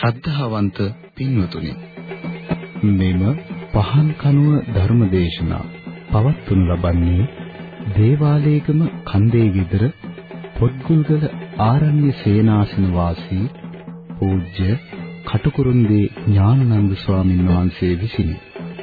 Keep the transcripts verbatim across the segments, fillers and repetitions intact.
ශ්‍රද්ධාවන්ත පින්වතුනි, මෙම පහන් කනුව ධර්මදේශනා පවත්වනු ලබන්නේ දේවාලේගම කන්දේ විතර පොත්ගුල්ගල ආරණ්‍ය සේනාසන වාසී පූජ්‍ය කටුකුරුන්දී ඥානানন্দ ස්වාමීන් වහන්සේ විසිනි.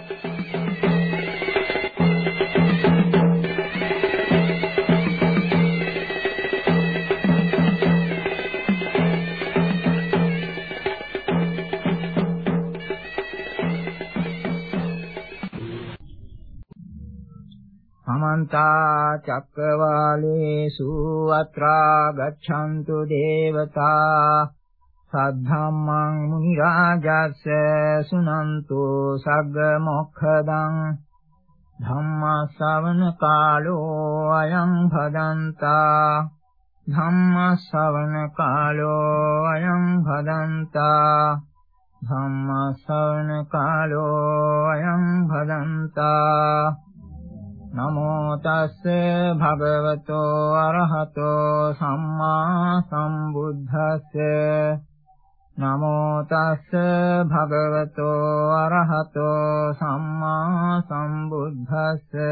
समन्ता चक्रवालेषु अत्रा गच्छन्तु देवता सद्धम्मं मुनिराजस्य सुनन्तु सग्ग मोक्षदं धम्मश्रवण कालो अयं भदन्ता धम्मश्रवण कालो अयं भदन्ता धम्मश्रवण कालो अयं भदन्ता नमो तस्से भगवतो अरहतो सम्मा सम्बुद्धस्से नमो तस्से भगवतो अरहतो सम्मा सम्बुद्धस्से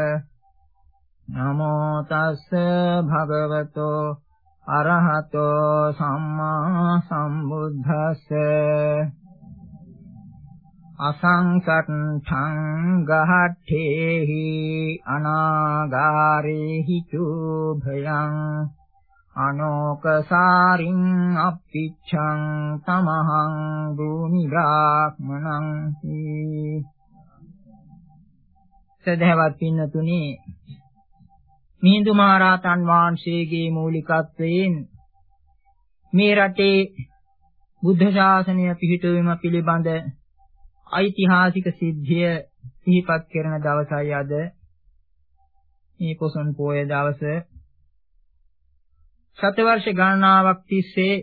नमो तस्से भगवतो अरहतो सम्मा सम्बुद्धस्से असंसट्ठं गहट्ठेहि अनागारेहि चुभयं अनोकसारिं अप्पिच्छं तमहं भूमि ब्राह्मणं සදහවත් පින්නතුනි, මිහිඳු මහරහතන් වහන්සේගේ මූලිකත්වයෙන් මේ රටේ බුද්ධ ශාසනය පිහිටුවීම පිළිබඳ ඓතිහාසික සිද්ධිය සිහිපත් කරන දවසයි අද. මේ පොසොන් පෝය දවස සතවර්ෂ ගණනාවක් තිස්සේ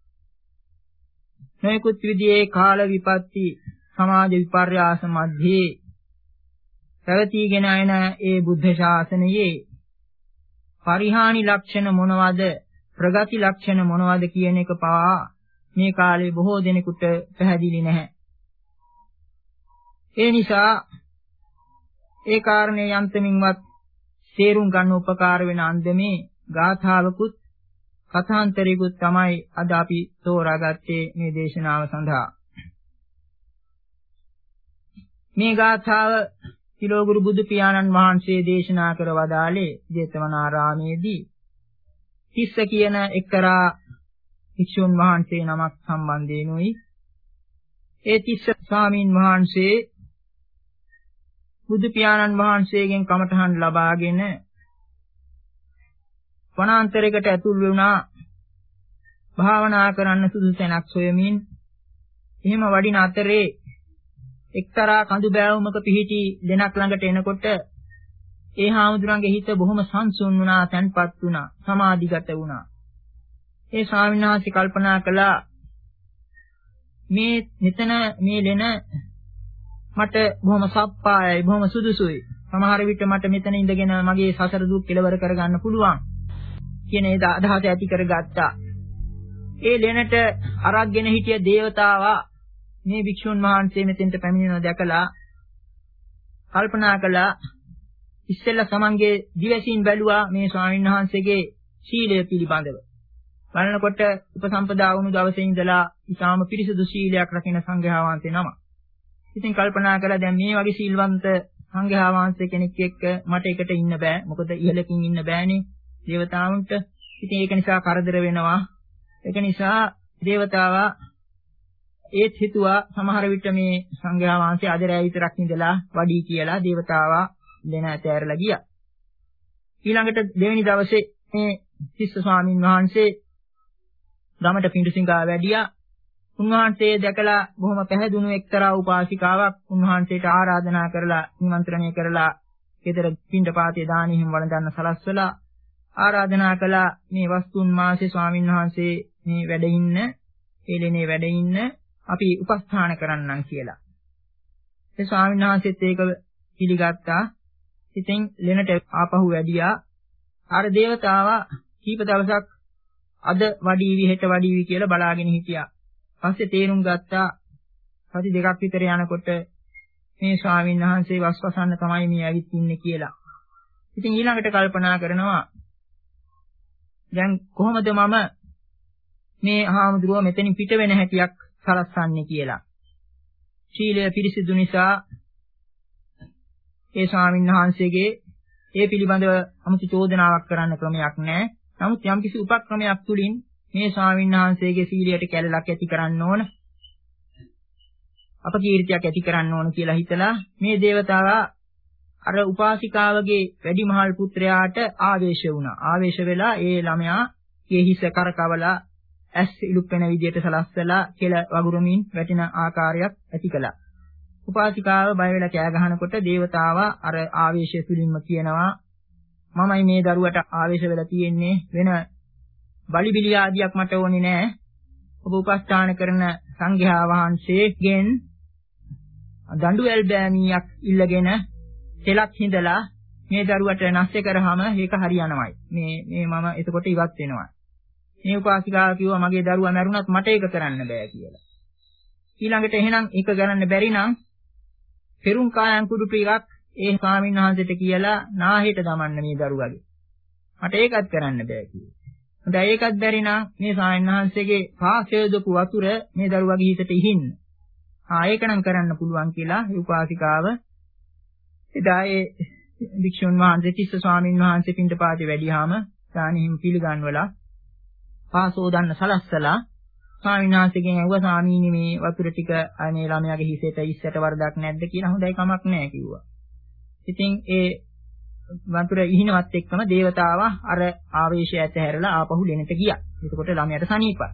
නොයෙකුත් විදිහේ කාල විපත්ති සමාජ විපර්යාස මැද්දේ පැවතීගෙන යන ඒ බුද්ධ ශාසනයේ පරිහානි ලක්ෂණ මොනවද, ප්‍රගති ලක්ෂණ මොනවද කියන එක පවා මේ කාලේ බොහෝ දෙනෙකුට පැහැදිලි නැහැ. ඒ නිසා ඒ කාරණේ යන්තමින්වත් තේරුම් ගන්න උපකාර වෙන අන්දමේ ගාථාවකුත් කථාන්තරයකුත් තමයි අද අපි තෝරාගත්තේ මේ දේශනාව සඳහා. මේ ගාථාව තිලෝගුරු බුදු පියාණන් වහන්සේ දේශනා කර වදාළේ ජේතවනාරාමේදී තිස්ස කියන එක්තරා භික්ෂුන් වහන්සේ නමක් සම්බන්ධයෙන්ුයි. ඒ තිස්ස ස්වාමීන් වහන්සේ බුදු පියාණන් වහන්සේගෙන් කමඨහන් ලබාගෙන වනාන්තරයකට ඇතුල් වුණා. භාවනා කරන්න සුදුසු තැනක් සොයමින් එහෙම වඩින අතරේ එක්තරා කඳු බෑවුමක පිහිටි දෙනක් ළඟට එනකොට ඒ හාමුදුරන්ගේ හිත බොහොම සංසුන් වුණා, තැන්පත් වුණා, සමාධිගත වුණා. ඒ ස්වාමීන් වහන්සේ කල්පනා කළා, මේ මෙතන මේ ලෙන මට බොහොම සප්පායයි, බොහොම සුදුසුයි. සමහර විට මට මෙතන ඉඳගෙන මගේ සසර දුක් කෙලවර කරගන්න පුළුවන් කියන ඒ අදහස ඇති කරගත්තා. ඒ ලෙනට අරක්ගෙන හිටිය දේවතාවා මේ භික්ෂුන් වහන්සේ මෙතෙන්ට පැමිණෙනවා දැකලා කල්පනා කළා. ඉස්සෙල්ලා සමන්ගේ දිවසින් බැලුවා මේ ස්වාමීන් වහන්සේගේ සීලය පිළිබඳව. බලනකොට උපසම්පදා වුණු දවසේ ඉඳලා ඊටාම පිරිසුදු සීලයක් රකින්න සංඝයා වහන්සේ නම. ඉතින් කල්පනා කළා දැන් මේ වගේ සීල්වන්ත සංඝයා වහන්සේ කෙනෙක් එක්ක මට එකට ඉන්න බෑ. මොකද ඉහළකින් ඉන්න බෑනේ දේවතාවුන්ට. ඉතින් ඒක නිසා කරදර වෙනවා. ඒක නිසා දේවතාවා ඒත් හිතුවා සමහර විට මේ සංඝයා වහන්සේ අද රැය විතරක් ඉඳලා වඩී කියලා දේවතාවා දෙන ඇතෑරලා ගියා. ඊළඟට දෙවෙනි දවසේ මේ තිස්ස ස්වාමීන් වහන්සේ ගමට පිඬුසිඟා වැඩියා. උන්වහන්සේ දැකලා බොහොම පැහැදුණු එක්තරා උපාසිකාවක් උන්වහන්සේට ආරාධනා කරලා නිමන්ත්‍රණය කරලා ගෙදර පිඬපාතේ දානෙහිම වළඳන්න සලස්වලා ආරාධනා කළා මේ වස්තුන් මාසේ ස්වාමීන් වහන්සේ මේ වැඩ ඉන්න, එළෙනේ වැඩ ඉන්න අපි උපස්ථාන කරන්නම් කියලා. ඒ ස්වාමීන් වහන්සේත් ඒක පිළිගත්තා. ඉතින් ලෙනට ආපහු වැඩියා. අර දේවතාවා කීප දවසක් අද වඩීවි හෙට වඩීවි කියලා බලාගෙන හිටියා. පස්සේ තේරුම් ගත්තා සති දෙකක් විතර යනකොට මේ ස්වාමීන් වහන්සේ වස්වසන්න තමයි මේ ඇවිත් ඉන්නේ කියලා. ඉතින් ඊළඟට කල්පනා කරනවා දැන් කොහොමද මම මේ හාමුදුරුවෝ මෙතනින් පිට වෙන හැටියක් සලස්සන්නේ කියලා. ශීලය පිරිසිදු නිසා ඒ ස්වාමීන් වහන්සේගේ ඒ පිළිබඳව 아무තු චෝදනාවක් කරන්න ක්‍රමයක් නැහැ. නමුත් යම්කිසි උපක්‍රමයක් තුලින් මේ ස්වාමීන් වහන්සේගේ සීලයට කැළලක් ඇති කරන්න ඕන. අපකීර්තියක් ඇති කරන්න ඕන කියලා හිතලා මේ దేవතාවා අර උපාසිකාවගේ වැඩිමහල් පුත්‍රයාට ආවේශ වුණා. ආවේශ වෙලා ඒ ළමයාගේ හිස කරකවලා ඇස් ඉලුප් වෙන විදියට සලස්සලා කෙල වගුරුමින් වැටෙන ආකාරයක් ඇති කළා. උපාසිකාව බය වෙලා කෑ ගහනකොට దేవතාවා අර ආවේශය තුලින්ම කියනවා මමයි මේ දරුවට ආවේශ වෙලා තියෙන්නේ වෙන බලිබිලි ආදියක් මට ඕනේ නෑ. ඔබ උපස්ථාන කරන සංඝයා වහන්සේගෙන් දඬු ඇල්බෑමියක් ඉල්ලගෙන තෙලක් හිඳලා මේ දරුවට නැස්සේ කරාම ඒක හරියනවායි. මේ මේ මම එතකොට ඉවත් වෙනවා. මේ උපාසිකාව කිව්වා මගේ දරුවා මැරුණත් මට ඒක කරන්න බෑ කියලා. ඊළඟට එහෙනම් ඒක කරන්න බැරි නම් පෙරුම් කායන් කුඩු ටිකක් ඒ ස්වාමීන් වහන්සේට කියලා නාහෙට දමන්න මේ දරුවගේ. මට ඒකත් කරන්න බෑ කිව්වා. හොඳයි ඒකත් බැරි නම් මේ ස්වාමීන් වහන්සේගේ පාසයදපු වතුර මේ දරුවගේ හිතට ඉහින්න. ආ ඒකනම් කරන්න පුළුවන් කියලා උපාසිකාව එදා ඒ වික්ෂුන් වහන්සේ තිස්ස ස්වාමීන් වහන්සේ පින්ඩපාතේ වැඩියාම දානෙහිම පිළිගන්වලා පාසෝදන්න සලස්සලා ස්වාමීන් වහන්සේගෙන් ඇහුවා ස්වාමීනි මේ වතුර ටික අනේ ළමයාගේ හිසෙට ඉස්සට වරදක් නැද්ද කියලා. හොඳයි කමක් නැහැ කිව්වා. ඉතින් ඒ වතුර ඉහිනවත් එක්කම దేవතාවා අර ආවේශය ඇතහැරලා ආපහු ලෙනට ගියා. එතකොට ළමයාට සනීපයි.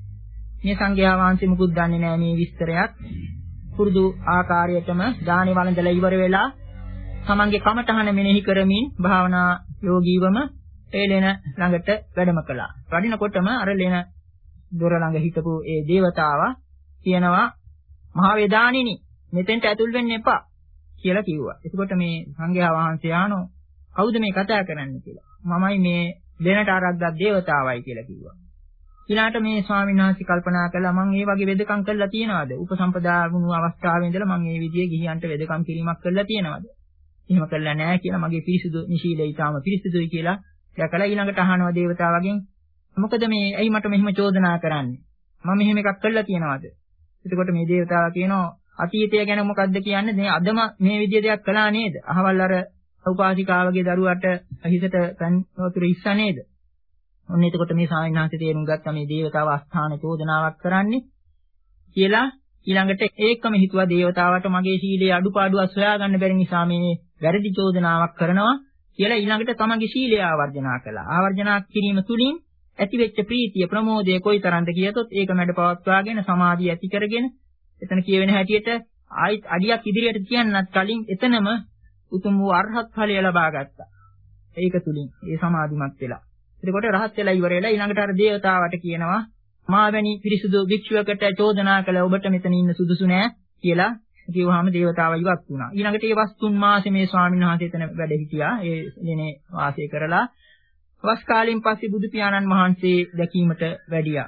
මේ සංඝයා වහන්සේ මුකුත් දන්නේ නැහැ මේ විස්තරයක්. පුරුදු ආකාරයටම දානේ වළඳලා ඉවර වෙලා තමන්ගේ කමඨහන මෙනෙහි කරමින් භාවනා යෝගීවම ඒ ලෙන ළඟට වැඩම කළා. වඩිනකොටම අර ලෙන දොර ළඟ හිටපු ඒ దేవතාවා කියනවා මහා වේදානිනි මෙතෙන්ට ඇතුල් වෙන්න එපා කියලා කිව්වා. එතකොට මේ සංඝයා වහන්සේ ආනෝ කවුද මේ කතා කරන්නේ කියලා. මමයි මේ දෙනට ආරක්ෂක దేవතාවයි කියලා කිව්වා. ඊළාට මේ ස්වාමීන් වහන්සේ කල්පනා කළා මම මේ වගේ වෙදකම් කරලා තියනවාද? උපසම්පදා වුණු අවස්ථාවේ ඉඳලා මම මේ විදිහේ ගිහියන්ට වෙදකම් කිරීමක් කරලා තියනවාද? එහෙම කළා නෑ කියලා මගේ පිරිසුදු නිශීලයි ඊටාම පිරිසුදුයි කියලා දැකලා ඊළඟට අහනවා దేవතාවගෙන් මොකද මේ ඇයි මට මෙහෙම චෝදනා කරන්නේ? මම මෙහෙම එකක් කළා තියනවාද? එතකොට මේ దేవතාවා කියනවා අතීතය ගැන මොකද්ද කියන්නේ? මේ අදම මේ විදිය දෙයක් කළා නේද? අහවල් අර උපාසිකාවගේ දරුවට හිසට පන් වතුර ඉස්සා නේද? ඔන්න එතකොට මේ ස්වාමීන් වහන්සේ තේරුම් ගත්තා මේ దేవතාව අස්ථාන චෝදනාවක් කරන්නේ කියලා. ඊළඟට ඒකම හිතුවා దేవතාවට මගේ සීලයේ අඩුපාඩුවක් සොයාගන්න බැරි නිසා මේ වැරදි චෝදනාවක් කරනවා කියලා ඊළඟට තමගේ සීලය ආවර්ජනා කළා. ආවර්ජනා කිරීම තුලින් ඇතිවෙච්ච ප්‍රීතිය ප්‍රමෝදය කොයිතරම්ද කියතොත් ඒක මැඩ පවත්වාගෙන සමාධිය ඇති කරගෙන එතන කියවෙන හැටියට ආයිත් අඩියක් ඉදිරියට කියන්නත් කලින් එතනම උතුම් වූ අරහත් ඵලය ලබා ගත්තා. ඒක තුලින් ඒ සමාධිමත් වෙලා. එතකොට රහත් වෙලා ඉවර වෙලා ඊළඟට අර දේවතාවට කියනවා මාවැනි පිරිසුදු භික්ෂුවකට චෝදනා කළ ඔබට මෙතන ඉන්න සුදුසු නෑ කියලා කිව්වහම දේවතාව ඉවත් වුණා. ඊළඟට ඒ වස්තුන් මාසේ මේ ස්වාමීන් වහන්සේ එතන වැඩ හිටියා. ඒ දිනේ වාසය කරලා වස් කාලෙන් පස්සේ බුදු පියාණන් වහන්සේ දැකීමට වැඩියා.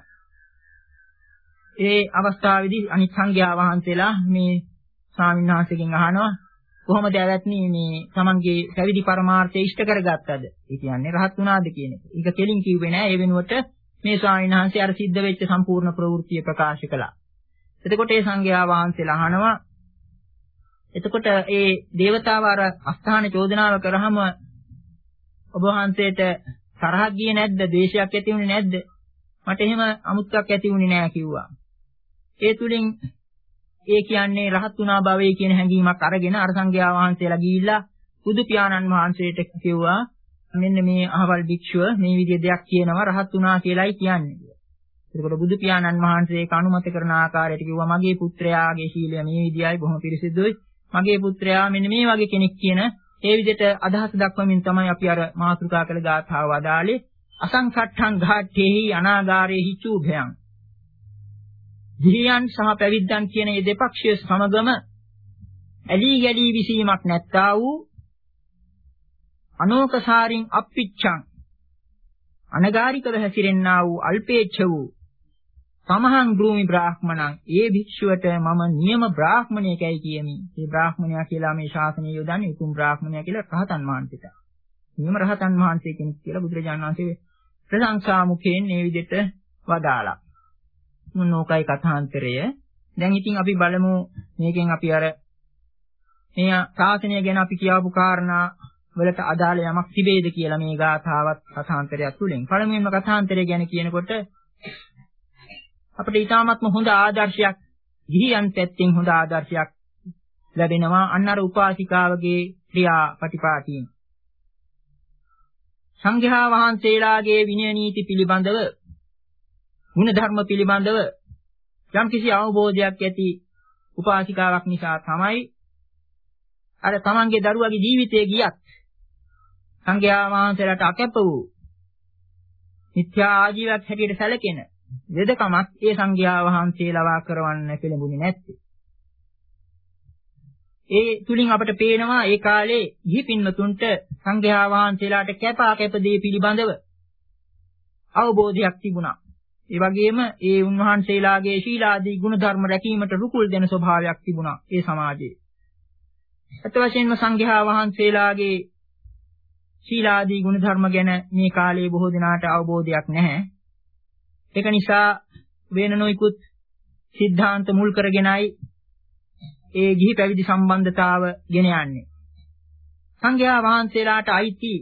ඒ අවස්ථාවේදී අනිත් සංඝයා වහන්සේලා මේ ස්වාමීන් වහන්සේගෙන් අහනවා කොහොමද ඇවැත්නි මේ තමන්ගේ පැවිදි පරමාර්ථය ඉෂ්ට කරගත්තද? ඒ කියන්නේ රහත් වුණාද කියන එක. ඒක කෙලින් කිව්වේ නෑ. ඒ වෙනුවට මේ ස්වාමීන් වහන්සේ අර සිද්ධ වෙච්ච සම්පූර්ණ ප්‍රවෘත්තිය ප්‍රකාශ කළා. එතකොට ඒ සංඝයා වහන්සේලා අහනවා එතකොට ඒ దేవතාව අර අස්ථාන චෝදනාව කරාම ඔබ වහන්සේට තරහක් ගියේ නැද්ද? ද්වේෂයක් ඇති වුණේ නැද්ද? මට එහෙම අමුත්තක් ඇති වුණේ නෑ කිව්වා. ඒ තුලින් ඒ කියන්නේ රහත් වුණා භවයේ කියන හැඟීමක් අරගෙන අර සංඝයා වහන්සේලා ගිහිල්ලා බුදු පියාණන් වහන්සේට කිව්වා මෙන්න මේ අහවල් භික්ෂුව මේ විදිහේ දෙයක් කියනවා රහත් වුණා කියලායි කියන්නේ කියලා. එතකොට බුදු පියාණන් වහන්සේ ඒක අනුමත කරන ආකාරයට කිව්වා මගේ පුත්‍රයාගේ ශීලය මේ විදියයි බොහොම පිරිසිදුයි. මගේ පුත්‍රයා මෙන්න මේ වගේ කෙනෙක් කියන ඒ විදිහට අදහස් දක්වමින් තමයි අපි අර මාතෘකා කළ ගාථාව වදාළේ අසංසට්ඨං ඝාට්ඨේහි අනාගාරේහි චූභයං. ගිහියන් සහ පැවිද්දන් කියන මේ දෙපක්ෂය සමගම ඇලී ගැලී විසීමක් නැත්තා වූ අනෝකසාරින් අප්පිච්ඡං අනගාരികව හැසිරෙන්නා වූ අල්පේච්ඡ වූ සමහං බ්‍රූමි බ්‍රාහ්මණං ඒ භික්ෂුවට මම නියම බ්‍රාහ්මණයෙක්යි කියමි. මේ බ්‍රාහ්මණයා කියලා මේ ශාසනය යොදන්නේ උතුම් බ්‍රාහ්මණයා කියලා රහතන් වහන්සේට. නියම රහතන් වහන්සේ කෙනෙක් කියලා බුදුරජාණන් වහන්සේ ප්‍රශංසා මුඛයෙන් මේ විදිහට වදාලා. මොනෝකයි කථාන්තරය. දැන් ඉතින් අපි බලමු මේකෙන් අපි අර මේ ශාසනය ගැන අපි කියවපු කාරණා වලට අදාළ යමක් තිබේද කියලා මේ ගාථාවත් කථාන්තරයක් තුලින්. පළමුවෙන්ම කථාන්තරය ගැන කියනකොට අපිට ඊටාත්ම හොඳ ආදර්ශයක් ගිහියන් පැත්තෙන් හොඳ ආදර්ශයක් ලැබෙනවා අන්න අර උපාසිකාවගේ ක්‍රියාපටිපාටියෙන්. සංඝයා වහන්සේලාගේ විනය නීති පිළිබඳව ගුණ ධර්ම පිළිබඳව යම්කිසි අවබෝධයක් ඇති උපාසිකාවක් නිසා තමයි අර තමන්ගේ දරුවගේ ජීවිතය ගියත් සංඝයා වහන්සේලාට අකැප වූ මිත්‍යා ආජීවයක් හැටියට සැලකෙන වෙදකමක් ඒ සංඝයා වහන්සේලවා කරවන්න පෙළඹුණේ නැත්තේ. ඒ තුලින් අපට පේනවා ඒ කාලේ ගිහි පින්වතුන්ට සංඝයා වහන්සේලාට කැපා කැප දේ පිළිබඳව අවබෝධයක් තිබුණා. ඒ වගේම ඒ උන්වහන්සේලාගේ ශීලාදී ගුණ ධර්ම රැකීමට රුකුල් දෙන ස්වභාවයක් තිබුණා ඒ සමාජයේ. අත වශයෙන්ම සංඝයා වහන්සේලාගේ ශීලාදී ගුණ ධර්ම ගැන මේ කාලේ බොහෝ දෙනාට අවබෝධයක් නැහැ. ඒක නිසා වෙන නොයිකුත් සිද්ධාන්ත මුල් කරගෙනයි ඒ ගිහි පැවිදි සම්බන්ධතාව ගෙන යන්නේ. සංඝයා වහන්සේලාට අයිති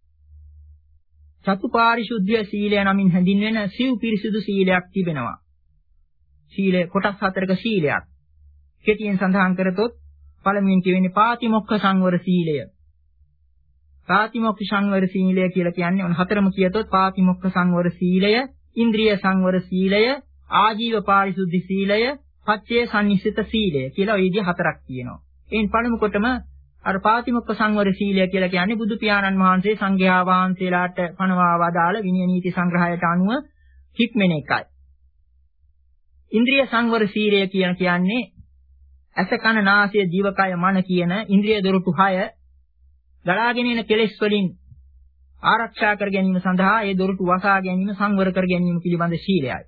චතුපාරිශුද්ධ සීලය නමින් හැඳින්වෙන සිව් පිරිසිදු සීලයක් තිබෙනවා. සීලය කොටස් හතරක සීලයක්. කෙටියෙන් සඳහන් කරතොත් පළමුවෙන් කියවෙන්නේ පාතිමොක්ඛ සංවර සීලය. පාතිමොක්ඛ සංවර සීලය කියලා කියන්නේ ඔන්න හතරම කියතොත් පාතිමොක්ඛ සංවර සීලය, ඉන්ද්‍රිය සංවර සීලය, ආජීව පාරිශුද්ධ සීලය, පච්චේ සම්නිස්සිත සීලය කියලා ওই විදිහ හතරක් තියෙනවා. එයින් පළමු කොටම අර පාතිමොක්ඛ සංවර සීලය කියලා කියන්නේ බුදු පියාණන් වහන්සේ සංඝයා වහන්සේලාට පනවා වදාළ විනය නීති සංග්‍රහයට අනුව හික්මෙන එකයි. ඉන්ද්‍රිය සංවර සීලය කියන කියන්නේ ඇස කන නාසය දිවකය මන කියන ඉන්ද්‍රිය දොරටු හය ගලාගෙන එන කෙලෙස් වලින් ආරක්ෂා කර ගැනීම සඳහා ඒ දොරටු වසා ගැනීම සංවර කර ගැනීම පිළිබඳ ශීලයයි.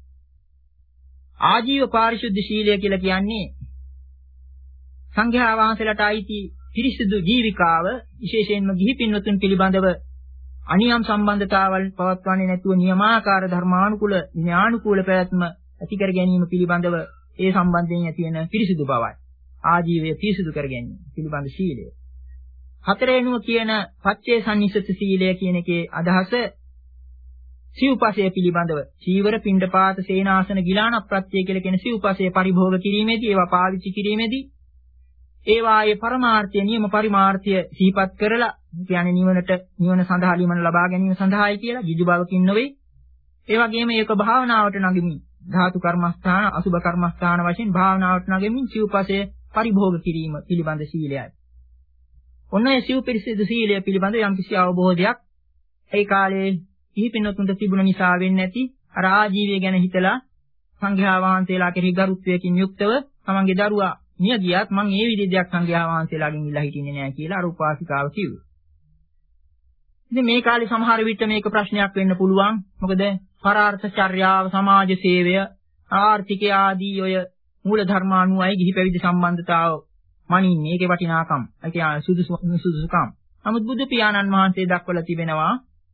ආජීව පාරිශුද්ධ ශීලය කියලා කියන්නේ සංඝයා වහන්සේලාට අයිති පිරිසිදු ජීවිකාව විශේෂයෙන්ම ගිහි පින්වතුන් පිළිබඳව අනියම් සම්බන්ධතාවල් පවත්වන්නේ නැතුව නියමාකාර ධර්මානුකූල ඥානුකූල ප්‍රයත්න ඇති කර ගැනීම පිළිබඳව ඒ සම්බන්ධයෙන් ඇති වෙන පිරිසිදු බවයි. ආජීවය පිරිසිදු කර ගැනීම පිළිබඳ ශීලය. හතරවෙනුව කියන පච්චේ සම්නිස්සිත සීලය කියන එකේ අදහස සිව්පසය පිළිබඳව චීවර පිණ්ඩපාත සේනාසන ගිලාන ප්‍රත්‍ය කියලා කියන සිව්පසය පරිභෝග කිරීමේදී ඒවා පාවිච්චි කිරීමේදී ඒවායේ පරමාර්ථය නියම පරිමාර්ථය සිහිපත් කරලා කියන්නේ නිවනට නිවන සඳහා ලිමන ලබා ගැනීම සඳහායි කියලා කිජු බවකින් නොවේ. ඒ වගේම ඒක භාවනාවට නගමින් ධාතු කර්මස්ථාන අසුභ කර්මස්ථාන වශයෙන් භාවනාවට නගමින් සිව්පසය පරිභෝග කිරීම පිළිබඳ සීලයයි. ඔන්න ඒ සිව් පිරිසිදු සීලය පිළිබඳ යම්කිසි අවබෝධයක් ඒ කාලේ කිහිපිනතුන්ට තිබුණ නිසා වෙන්නේ නැති අර ආජීවය ගැන හිතලා සංඝයා වහන්සේලා කෙරෙහි ගරුත්වයකින් යුක්තව තමන්ගේ දරුවා මිය ගියත් මං ඒ විදිහ දෙයක් සංඝයා වහන්සේලාගෙන් ඉල්ලා හිටින්නේ නැහැ කියලා අර උපාසිකාව කිව්වා. ඉතින් මේ කාලේ සමහර විට මේක ප්‍රශ්නයක් වෙන්න පුළුවන්. මොකද පරාර්ථ චර්යාව, සමාජ සේවය, ආර්ථික ආදී ඔය මූල ධර්මානුවයි ගිහි පැවිදි සම්බන්ධතාව මනින්නේ ඒකේ වටිනාකම්. ඒ කියන්නේ සුදුසු සුදුසුකම්. නමුත් බුදු පියාණන් වහන්සේ දක්වලා තිබෙනවා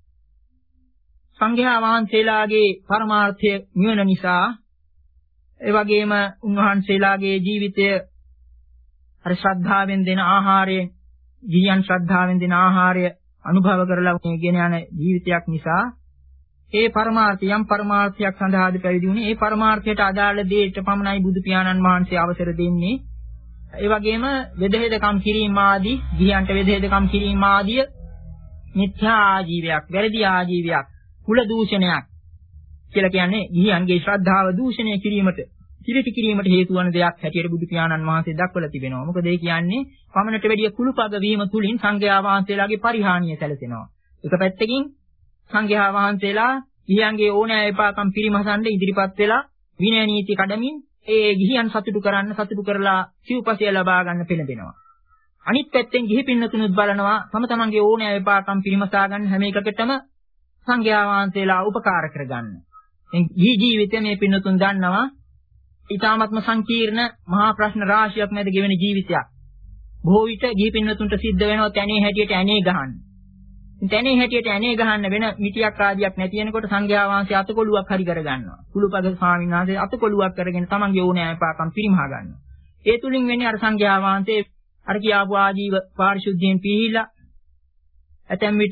සංඝයා වහන්සේලාගේ පරමාර්ථය නිවන නිසා ඒ වගේම උන්වහන්සේලාගේ ජීවිතය අර ශ්‍රද්ධාවෙන් දෙන ආහාරය, ගිහියන් ශ්‍රද්ධාවෙන් දෙන ආහාරය අනුභව කරලා ගෙන යන ජීවිතයක් නිසා ඒ පරමාර්ථය යම් පරමාර්ථයක් සඳහාද පැවිදි වුණේ. ඒ පරමාර්ථයට අදාළ දෙයට පමණයි බුදු පියාණන් වහන්සේ අවසර දෙන්නේ. ඒ වගේම වෙදහෙදකම් කිරීම ආදී, ගිහියන්ට වෙදහෙදකම් කිරීම ආදී මිත්‍යා ආජීවයක්, වැරදි ආජීවයක්, කුල දූෂණයක් කියලා කියන්නේ ගිහියන්ගේ ශ්‍රද්ධාව දූෂණය කිරීමට, කිලිටි කිරීමට හේතු වන දෙයක් හැටියට බුදු පියාණන් වහන්සේ දක්වලා තිබෙනවා. මොකද ඒ කියන්නේ පමණට වැඩිය කුළුපග වීම තුලින් සංඝයා වහන්සේලාගේ පරිහානිය සැලසෙනවා. එක පැත්තකින් සංඝයා වහන්සේලා ගිහියන්ගේ ඕනෑ එපාකම් පිරිමසන්න ඉදිරිපත් වෙලා විනය නීති කඩමින් ඒ ගිහියන් සතුටු කරන්න සතුටු කරලා සිව්පසය ලබා ගන්න පෙළඹෙනවා. අනිත් පැත්තෙන් ගිහි පින්නතුනුත් බලනවා තම තමන්ගේ ඕනෑ එපාකම් පිරිමසා ගන්න හැම එකකටම සංඝයා වහන්සේලා උපකාර කරගන්න. ගිහි ජීවිතය මේ පින්නතුන් දන්නවා ඊ타ත්ම සංකීර්ණ මහා ප්‍රශ්න රාශියක් මැද ගෙවෙන ජීවිතයක්. බොහෝ විට ගිහි පින්නතුන්ට සිද්ධ වෙනවා තැනේ හැටියට ඇනේ ගහන්න. තැනේ හැටියට ඇනේ ගහන්න වෙන මිටියක් ආදියක් නැති වෙනකොට සංඝයා වහන්සේ අතකොළුවක් හරි කර ගන්නවා. කුළුපද ස්වාමීන් වහන්සේ අතකොළුවක් කරගෙන තමන්ගේ ඕනෑපාකම් පිරිමහා ගන්නවා. ඒ තුලින් වෙන්නේ අර සංඝයා වහන්සේ අර කියාපු ආජීව පාරිශුද්ධියෙන් පිළිහිලා ඇතැම් විට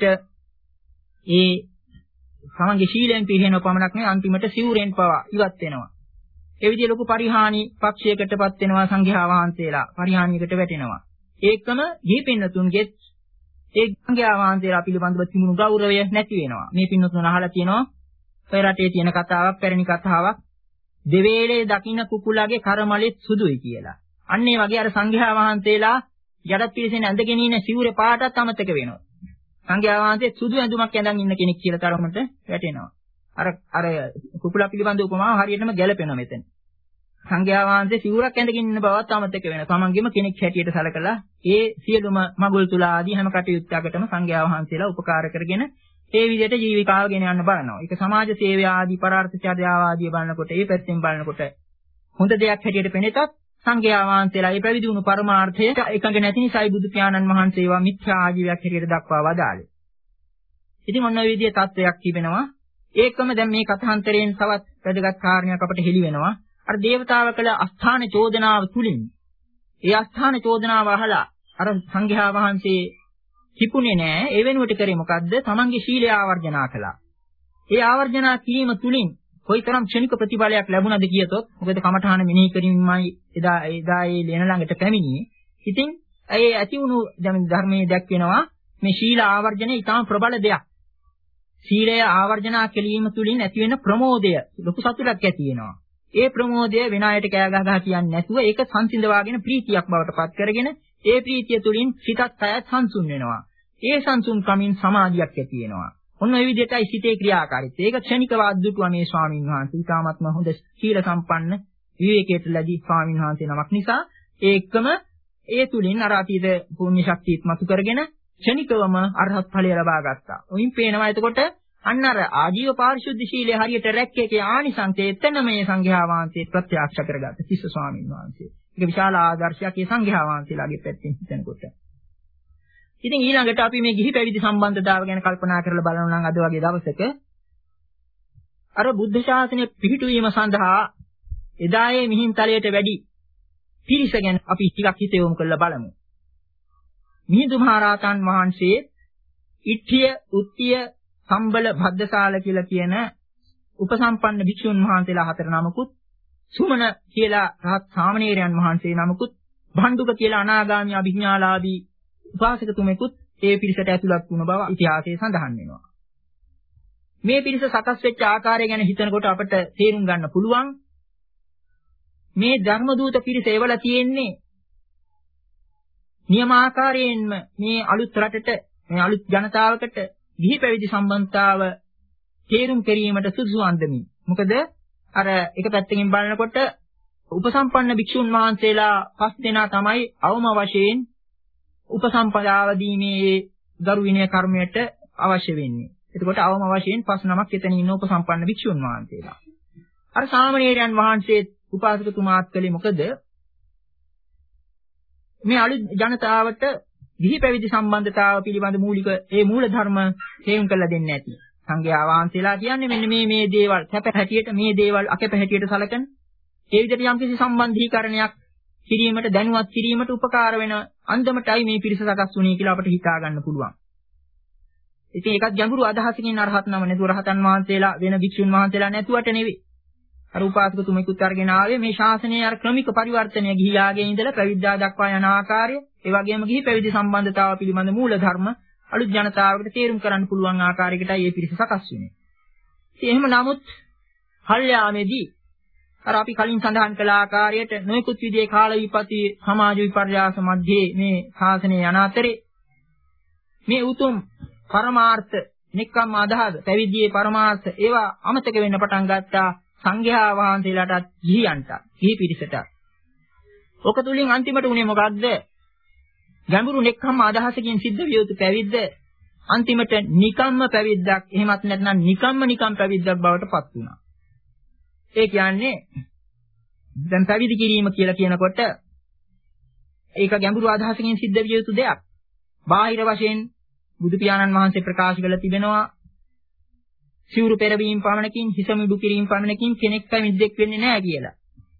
ඒ තමන්ගේ ශීලයෙන් පිළිහෙන පමණක් නෙවෙයි අන්තිමට සිවුරෙන් පවා ඉවත් වෙනවා. ඒ විදිහේ ලොකු පරිහානි පක්ෂයකටපත් වෙනවා සංඝයා වහන්සේලා පරිහානියකට වැටෙනවා. ඒකම ගිහි පින්නතුන්ගේ ඒ සංඝයා වහන්සේලා පිළිබඳව තිබුණු ගෞරවය නැති වෙනවා. මේ පින්නතුන් අහලා තියෙනවා ඔය රටේ තියෙන කතාවක් පැරණි කතාවක් දෙවේලේ දකින්න කුකුලගේ කරමලෙත් සුදුයි කියලා. අන්න ඒ වගේ අර සංඝයා වහන්සේලා යඩත් පිළිසෙන ඇඳගෙන ඉන්න සිවුරේ පාටත් අමතක වෙනවා. සංඝයා වහන්සේ සුදු ඇඳුමක් ඇඳන් ඉන්න කෙනෙක් කියලා තරමට වැටෙනවා. අර අර කුකුලා පිළිබඳ උපමාව හරියටම ගැලපෙනවා මෙතන. සංඝයා වහන්සේ සිවුරක් ඇඳගෙන ඉන්න බවත් අමතක වෙනවා. තමන්ගේම කෙනෙක් හැටියට සැලකලා ඒ සියලුම මගුල් තුලා ආදී හැම කටයුත්තකටම සංඝයා වහන්සේලා උපකාර කරගෙන ඒ විදිහට ජීවිකාව ගෙන යන්න බලනවා. ඒක සමාජ සේවය ආදී පරාර්ථ චර්යාව ආදී බලනකොට ඒ පැත්තෙන් බලනකොට හොඳ දෙයක් හැටියට පෙනෙතත් සංඝයා වහන්සේලා මේ පැවිදි වුණු පරමාර්ථය එකඟ නැති නිසායි බුදු පියාණන් වහන්සේවා මිත්‍යා ආජීවයක් හැටියට දක්වා වදාළේ. ඉතින් ඔන්න ඔය විදිහේ තත්වයක් තිබෙනවා. ඒකම දැන් මේ කථාන්තරයෙන් තවත් වැදගත් කාරණයක් අපට හෙළි වෙනවා. අර දේවතාව කළ අස්ථාන චෝදනාව තුලින් ඒ අස්ථාන චෝදනාව අහලා අර සංඝයා වහන්සේ කිපුණේ නෑ. ඒ වෙනුවට කරේ මොකද්ද? තමන්ගේ ශීලය ආවර්ජනා කළා. ඒ ආවර්ජනා කිරීම තුලින් කොයිතරම් ක්ෂණික ප්‍රතිඵලයක් ලැබුණද කියතොත් මොකද කමඨාන මෙනෙහි කිරීමයි එදා එදා ඒ ලේන ළඟට පැමිණියේ. ඉතින් ඒ ඇති වුණු දැන් ධර්මයේ දැක්වෙනවා මේ ශීල ආවර්ජනය ඉතාම ප්‍රබල දෙයක්. සීලය ආවර්ජනා කිරීම තුලින් ඇති වෙන ප්‍රමෝදය ලොකු සතුටක් ඇති වෙනවා. ඒ ප්‍රමෝදය වෙන අයට කෑ ගහ ගහ කියන්නේ නැතුව ඒක සංසිඳවාගෙන ප්‍රීතියක් බවට පත් කරගෙන ඒ ප්‍රීතිය තුලින් සිතත් අයත් සංසුන් වෙනවා. ඒ සංසුන් කමින් සමාධියක් ඇති වෙනවා. ඔන්න ඔය විදිහටයි සිතේ ක්‍රියාකාරීත්වය. ඒක ක්ෂණිකව අද්දුටුවා මේ ස්වාමීන් වහන්සේ. ඊටාත්ම හොඳ සීල සම්පන්න විවේකයට ලැබී ස්වාමීන් වහන්සේ නමක් නිසා ඒකම ඒ තුලින් අර අතීත පුණ්‍ය ශක්තියත් මතු කරගෙන ක්ෂණිකවම අරහත් ඵලය ලබා ගත්තා. ඔයින් පේනවා එතකොට අන්න අර ආජීව පාරිශුද්ධ ශීලයේ හරියට රැක්කේකේ ආනිසංසය එතන මේ සංඝයා වහන්සේ ප්‍රත්‍යක්ෂ කරගත්ත තිස්ස ස්වාමීන් වහන්සේ. ඒක විශාල ආදර්ශයක් මේ සංඝයා වහන්සේලාගේ පැත්තෙන් හිතනකොට. ඉතින් ඊළඟට අපි මේ ගිහි පැවිදි සම්බන්ධතාව ගැන කල්පනා කරලා බලනවා නම් අද වගේ දවසක අර බුද්ධ ශාසනය පිහිටුවීම සඳහා එදායේ මිහින්තලයට වැඩි පිරිස ගැන අපි ටිකක් හිත යොමු කරලා බලමු. මිහිඳු මහරහතන් වහන්සේ ඉට්ඨිය, උත්තිය, සම්බල, භද්දසාල කියලා කියන උපසම්පන්න භික්ෂුන් වහන්සේලා හතර නමකුත්, සුමන කියලා රහත් සාමණේරයන් වහන්සේ නමකුත්, භණ්ඩුක කියලා අනාගාමී අභිඥාලාභී උපාසකතුමෙකුත් ඒ පිරිසට ඇතුළත් වුණ බව ඉතිහාසයේ සඳහන් වෙනවා. මේ පිරිස සකස් වෙච්ච ආකාරය ගැන හිතනකොට අපට තේරුම් ගන්න පුළුවන් මේ ධර්ම දූත පිරිස එවලා තියෙන්නේ නියමාකාරයෙන්ම මේ අලුත් රටට මේ අලුත් ජනතාවකට ගිහි පැවිදි සම්බන්ධතාව තේරුම් ගැනීමට සුදුසු අන්දමින්. මොකද අර එක පැත්තකින් බලනකොට උපසම්පන්න භික්ෂුන් වහන්සේලා පස් දෙනා තමයි අවම වශයෙන් උපසම්පදාව දීමේ ගරු විනය කර්මයට අවශ්‍ය වෙන්නේ. එතකොට අවම වශයෙන් පස් නමක් එතන ඉන්න උපසම්පන්න භික්ෂුන් වහන්සේලා. අර සාමණේරයන් වහන්සේ උපාසකතුමාත් කළේ මොකද? මේ අලුත් ජනතාවට ගිහි පැවිදි සම්බන්ධතාව පිළිබඳ මූලික ඒ මූල ධර්ම තේරුම් කරලා දෙන්නේ නැති. සංඝයා වහන්සේලා කියන්නේ මෙන්න මේ මේ දේවල් කැප හැටියට මේ දේවල් අකැප හැටියට සැලකන ඒ විදිහට යම්කිසි සම්බන්ධීකරණයක් කිරීමට දැනුවත් කිරීමට උපකාර වෙන අන්දමටයි මේ පිරිස සකස් වුණේ කියලා අපිට හිතා ගන්න පුළුවන්. ඉතින් ඒකත් ගැඹුරු අදහසකින් අරහත් නම නේද රහතන් වහන්සේලා වෙන භික්ෂුන් වහන්සේලා නැතුවට නෙවෙයි. අර උපාසකතුමෙකුත් අරගෙන ආවේ මේ ශාසනයේ අර ක්‍රමික පරිවර්තනය ගිහියාගේ ඉඳලා පැවිද්දා දක්වා යන ආකාරය, ඒ වගේම ගිහි පැවිදි සම්බන්ධතාව පිළිබඳ මූල ධර්ම අලුත් ජනතාවකට තේරුම් කරන්න පුළුවන් ආකාරයකටයි මේ පිරිස සකස් වෙන්නේ. ඉතින් එහෙම නමුත් හල්යාමේදී අර අපි කලින් සඳහන් කළ ආකාරයට නොයෙකුත් විදිහේ කාල විපති සමාජ විපර්යාස මැද්දේ මේ ශාසනය යන අතරේ මේ උතුම් පරමාර්ථ නික්කම් අදහස පැවිදියේ පරමාර්ථ ඒවා අමතක වෙන්න පටන් ගත්තා සංඝයා වහන්සේලාටත් ගිහියන්ට ගිහි පිරිසට. ඔක තුලින් අන්තිමට උනේ මොකක්ද? ගැඹුරු නික්කම් අදහසකින් සිද්ධ විය යුතු පැවිද්ද අන්තිමට නිකම්ම පැවිද්දක් එහෙමත් නැත්නම් නිකම්ම නිකම් පැවිද්දක් බවට පත් වුණා. ඒ කියන්නේ දැන් පැවිදි කිරීම කියලා කියනකොට ඒක ගැඹුරු අදහසකින් සිද්ධ විය යුතු දෙයක්. බාහිර වශයෙන් බුදු පියාණන් වහන්සේ ප්‍රකාශ කළ තිබෙනවා සිවුරු පෙරවීම පමණකින් හිස මිඩු කිරීම පමණකින් කෙනෙක් පැවිද්දෙක් වෙන්නේ නැහැ කියලා.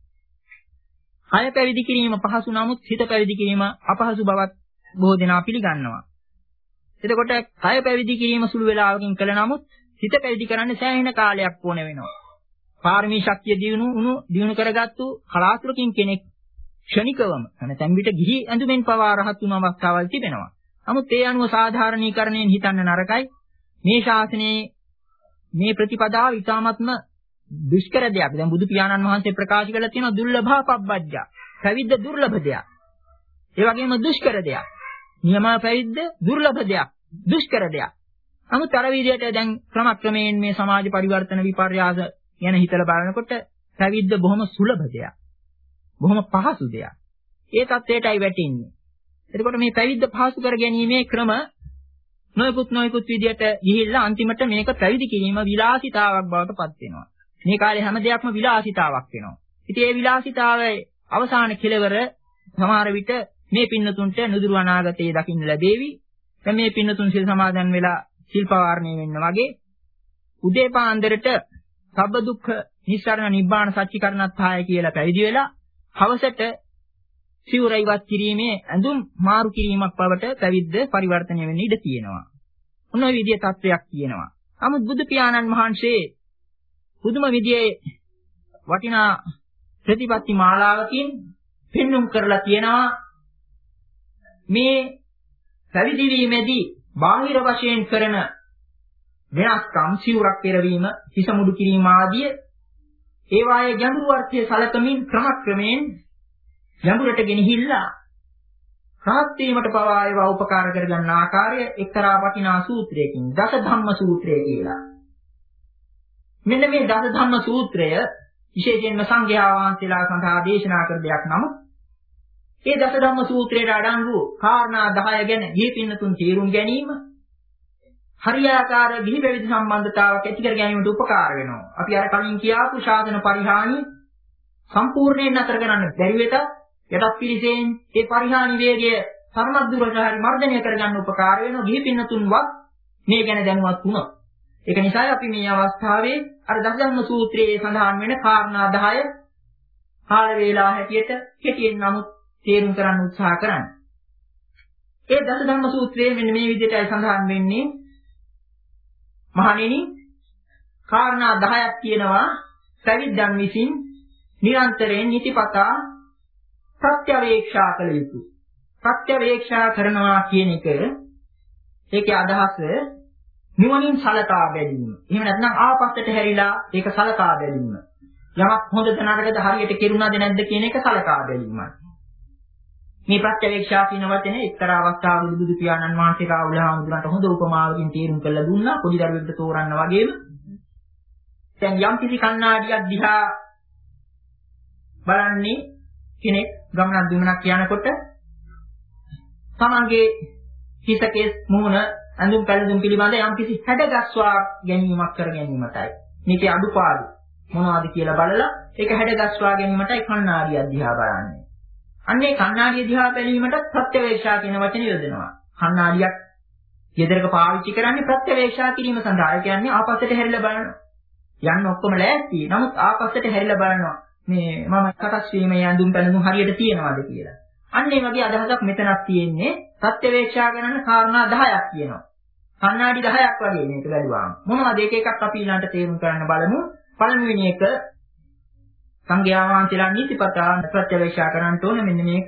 හය පැවිදි කිරීම පහසු නමුත් හිත පැවිදි කිරීම අපහසු බවත් බොහෝ දෙනා පිළිගන්නවා. එතකොට කය පැවිදි කිරීම සුළු වේලාවකින් කළ නමුත් හිත පැවිදි කරන්න සෑහෙන කාලයක් ඕන වෙනවා. පාරමී ශක්තිය දිනු උණු දිනු කරගත්තු කලාතුරකින් කෙනෙක් ක්ෂණිකවම නැත්නම් විට ගිහි ඇඳුමෙන් පවා රහත් වුණ අවස්ථාවල් තිබෙනවා. නමුත් ඒ අනුව සාධාරණීකරණයෙන් හිතන්න නරකයි. මේ ශාසනයේ මේ ප්‍රතිපදාව ඉතාමත්ම දුෂ්කර දෙයක්. දැන් බුදු පියාණන් වහන්සේ ප්‍රකාශ කළා තියෙනවා දුර්ලභා පබ්බජ්ජා. පැවිද්ද දුර්ලභ දෙයක්. ඒ වගේම දුෂ්කර දෙයක්. නියම පැවිද්ද දුර්ලභ දෙයක්. දුෂ්කර දෙයක්. නමුත් අර විදිහට දැන් ක්‍රමක්‍රමයෙන් මේ සමාජ පරිවර්තන විපර්යාස ගැන හිතලා බලනකොට පැවිද්ද බොහොම සුලභ දෙයක්. බොහොම පහසු දෙයක්. ඒ தത്വයටයි වැටෙන්නේ. එතකොට මේ පැවිද්ද පහසු කර ගැනීමේ ක්‍රම නොයෙකුත් නොයෙකුත් විදිහට ගිහිල්ලා අන්තිමට මේක පැවිදි කිරීම විලාසිතාවක් බවට පත් වෙනවා. මේ කාලේ හැම දෙයක්ම විලාසිතාවක් වෙනවා. ඉතින් ඒ විලාසිතාවේ අවසාන කෙලවර සමහර විට මේ පින්නතුන්ට නුදුරු අනාගතයේ දකින්න ලැබේවි. දැන් මේ පින්නතුන් සිල් සමාදන් වෙලා සිල් පවාරණය වෙන්න වගේ උදේ පාන්දරට සබ්බ දුක්ඛ නිස්සාරණ නිබ්බාන සච්චිකරණත්ථාය කියලා පැවිදි වෙලා හවසට සිවුර ඉවත් කිරීමේ ඇඳුම් මාරු කිරීමක් බවට පැවිද්ද පරිවර්තනය වෙන්න ඉඩ තියෙනවා. මොන විදිහේ තත්වයක් තියෙනවා. නමුත් බුදු පියාණන් වහන්සේ පුදුම විදිහේ වටිනා ප්‍රතිපත්ති මාලාවකින් පෙන්눔 කරලා තියෙනවා මේ පැවිදි වීමේදී බාහිර වශයෙන් කරන වෙනස්කම් සිවුරක් පෙරවීම, හිස මුඩු කිරීම ආදී ඒවායේ ගැඹුරු අර්ථය සලකමින් ක්‍රමක්‍රමයෙන් ගැඹුරට ගෙනහිල්ලා රහත් වීමට පවා ඒවා උපකාර කරගන්න ආකාරය එක්තරා වටිනා සූත්‍රයකින් දස ධම්ම සූත්‍රය කියලා. මෙන්න මේ දස ධම්ම සූත්‍රය විශේෂයෙන්ම සංඝයා වහන්සේලා සඳහා දේශනා කර දෙයක් නමුත් ඒ දස ධම්ම සූත්‍රයේ අඩංගු කාරණා දහය ගැන ගිහි පින්නතුන් තේරුම් ගැනීම හරියාකාර ගිහි පැවිදි සම්බන්ධතාවක් ඇති කර ගැනීමට උපකාර වෙනවා. අපි අර කලින් කියාපු ශාසන පරිහානිය සම්පූර්ණයෙන් නතර කරන්න බැරි වෙත යටත් පිළිසෙන් ඒ පරිහානි වේගය සමත් දුරට හරි මර්ධනය කරගන්න උපකාර වෙනවා. ගිහි පින්නතුන්වත් මේ ගැන දැනුවත් වුණා. ඒක නිසා අපි මේ අවස්ථාවේ අර දස ධම්ම සූත්‍රයේ සඳහන් වෙන කාරණා දහය කාල වේලා හැටියට කෙටියෙන් නමුත් තේරුම් කරන්න උත්සාහ කරන්න. ඒ දස ධම්ම සූත්‍රයේ මෙන්න මේ විදිහටයි සඳහන් වෙන්නේ. මහණෙනි කාරණා දහයක් තියෙනවා පැවිද්දන් විසින් නිරන්තරයෙන් නිතිපතා ප්‍රත්‍යවේක්ෂා කළ යුතු. ප්‍රත්‍යවේක්ෂා කරනවා කියන එක ඒකේ අදහස නුවණින් සලකා බැලීම. එහෙම නැත්නම් ආපස්සට හැරිලා ඒක සලකා බැලීම. යමක් හොඳද නරකද හරියට කෙරුණාද නැද්ද කියන එක සලකා බැලීමයි. මේ ප්‍රත්‍යවේක්ෂා කියන වචනේ එක්තරා අවස්ථාවක බුදු පියාණන් වහන්සේ කාවුලහාමුදුරන්ට හොඳ උපමාවකින් තේරුම් කරලා දුන්නා. පොඩි දරුවෙකුට තෝරන්න වගේම. දැන් යම් කිසි කණ්ණාඩියක් දිහා බලන්නේ කෙනෙක් ගමනක් දුමනක් යනකොට තමන්ගේ හිතකේ මුහුණ අඳුම් පැළඳුම් පිළිබඳ යම් කිසි හැඩගස්වා ගැනීමක් කර ගැනීමටයි. මේකේ අඩුපාඩු මොනවද කියලා බලලා ඒක හැඩගස්වා ගැනීමටයි කණ්ණාඩිය දිහා බලන්නේ. අන්නේ කණ්ණාඩිය දිහා බැලීමට ප්‍රත්‍යවේක්ෂා කියන වචනේ යොදනවා. කණ්ණාඩියක් යෙදරක පාවිච්චි කරන්නේ ප්‍රත්‍යවේක්ෂා කිරීම සඳහා. ඒ කියන්නේ ආපස්සට හැරිලා බලනවා. යන්න ඔක්කොම ලෑස්ති. නමුත් ආපස්සට හැරිලා බලනවා. මේ මම සකස් වීමේ ඇඳුම් පැළඳුම් හරියට තියනවාද කියලා. අන්න ඒ වගේ අදහසක් මෙතනක් තියෙන්නේ. ප්‍රත්‍යවේක්ෂා කරන කාරණා දහයක් කියනවා. කණ්ණාඩි දහයක් වගේ මේක බැලුවාම. මොනවද එක එකක් අපි ඊළඟට තේරුම් කරන්න බලමු. පළමුවෙනි එක සංඝයා වහන්සේලා නීතිපතා ප්‍රත්‍යවේක්ෂා කරන්න ඕනේ මෙන්න මේක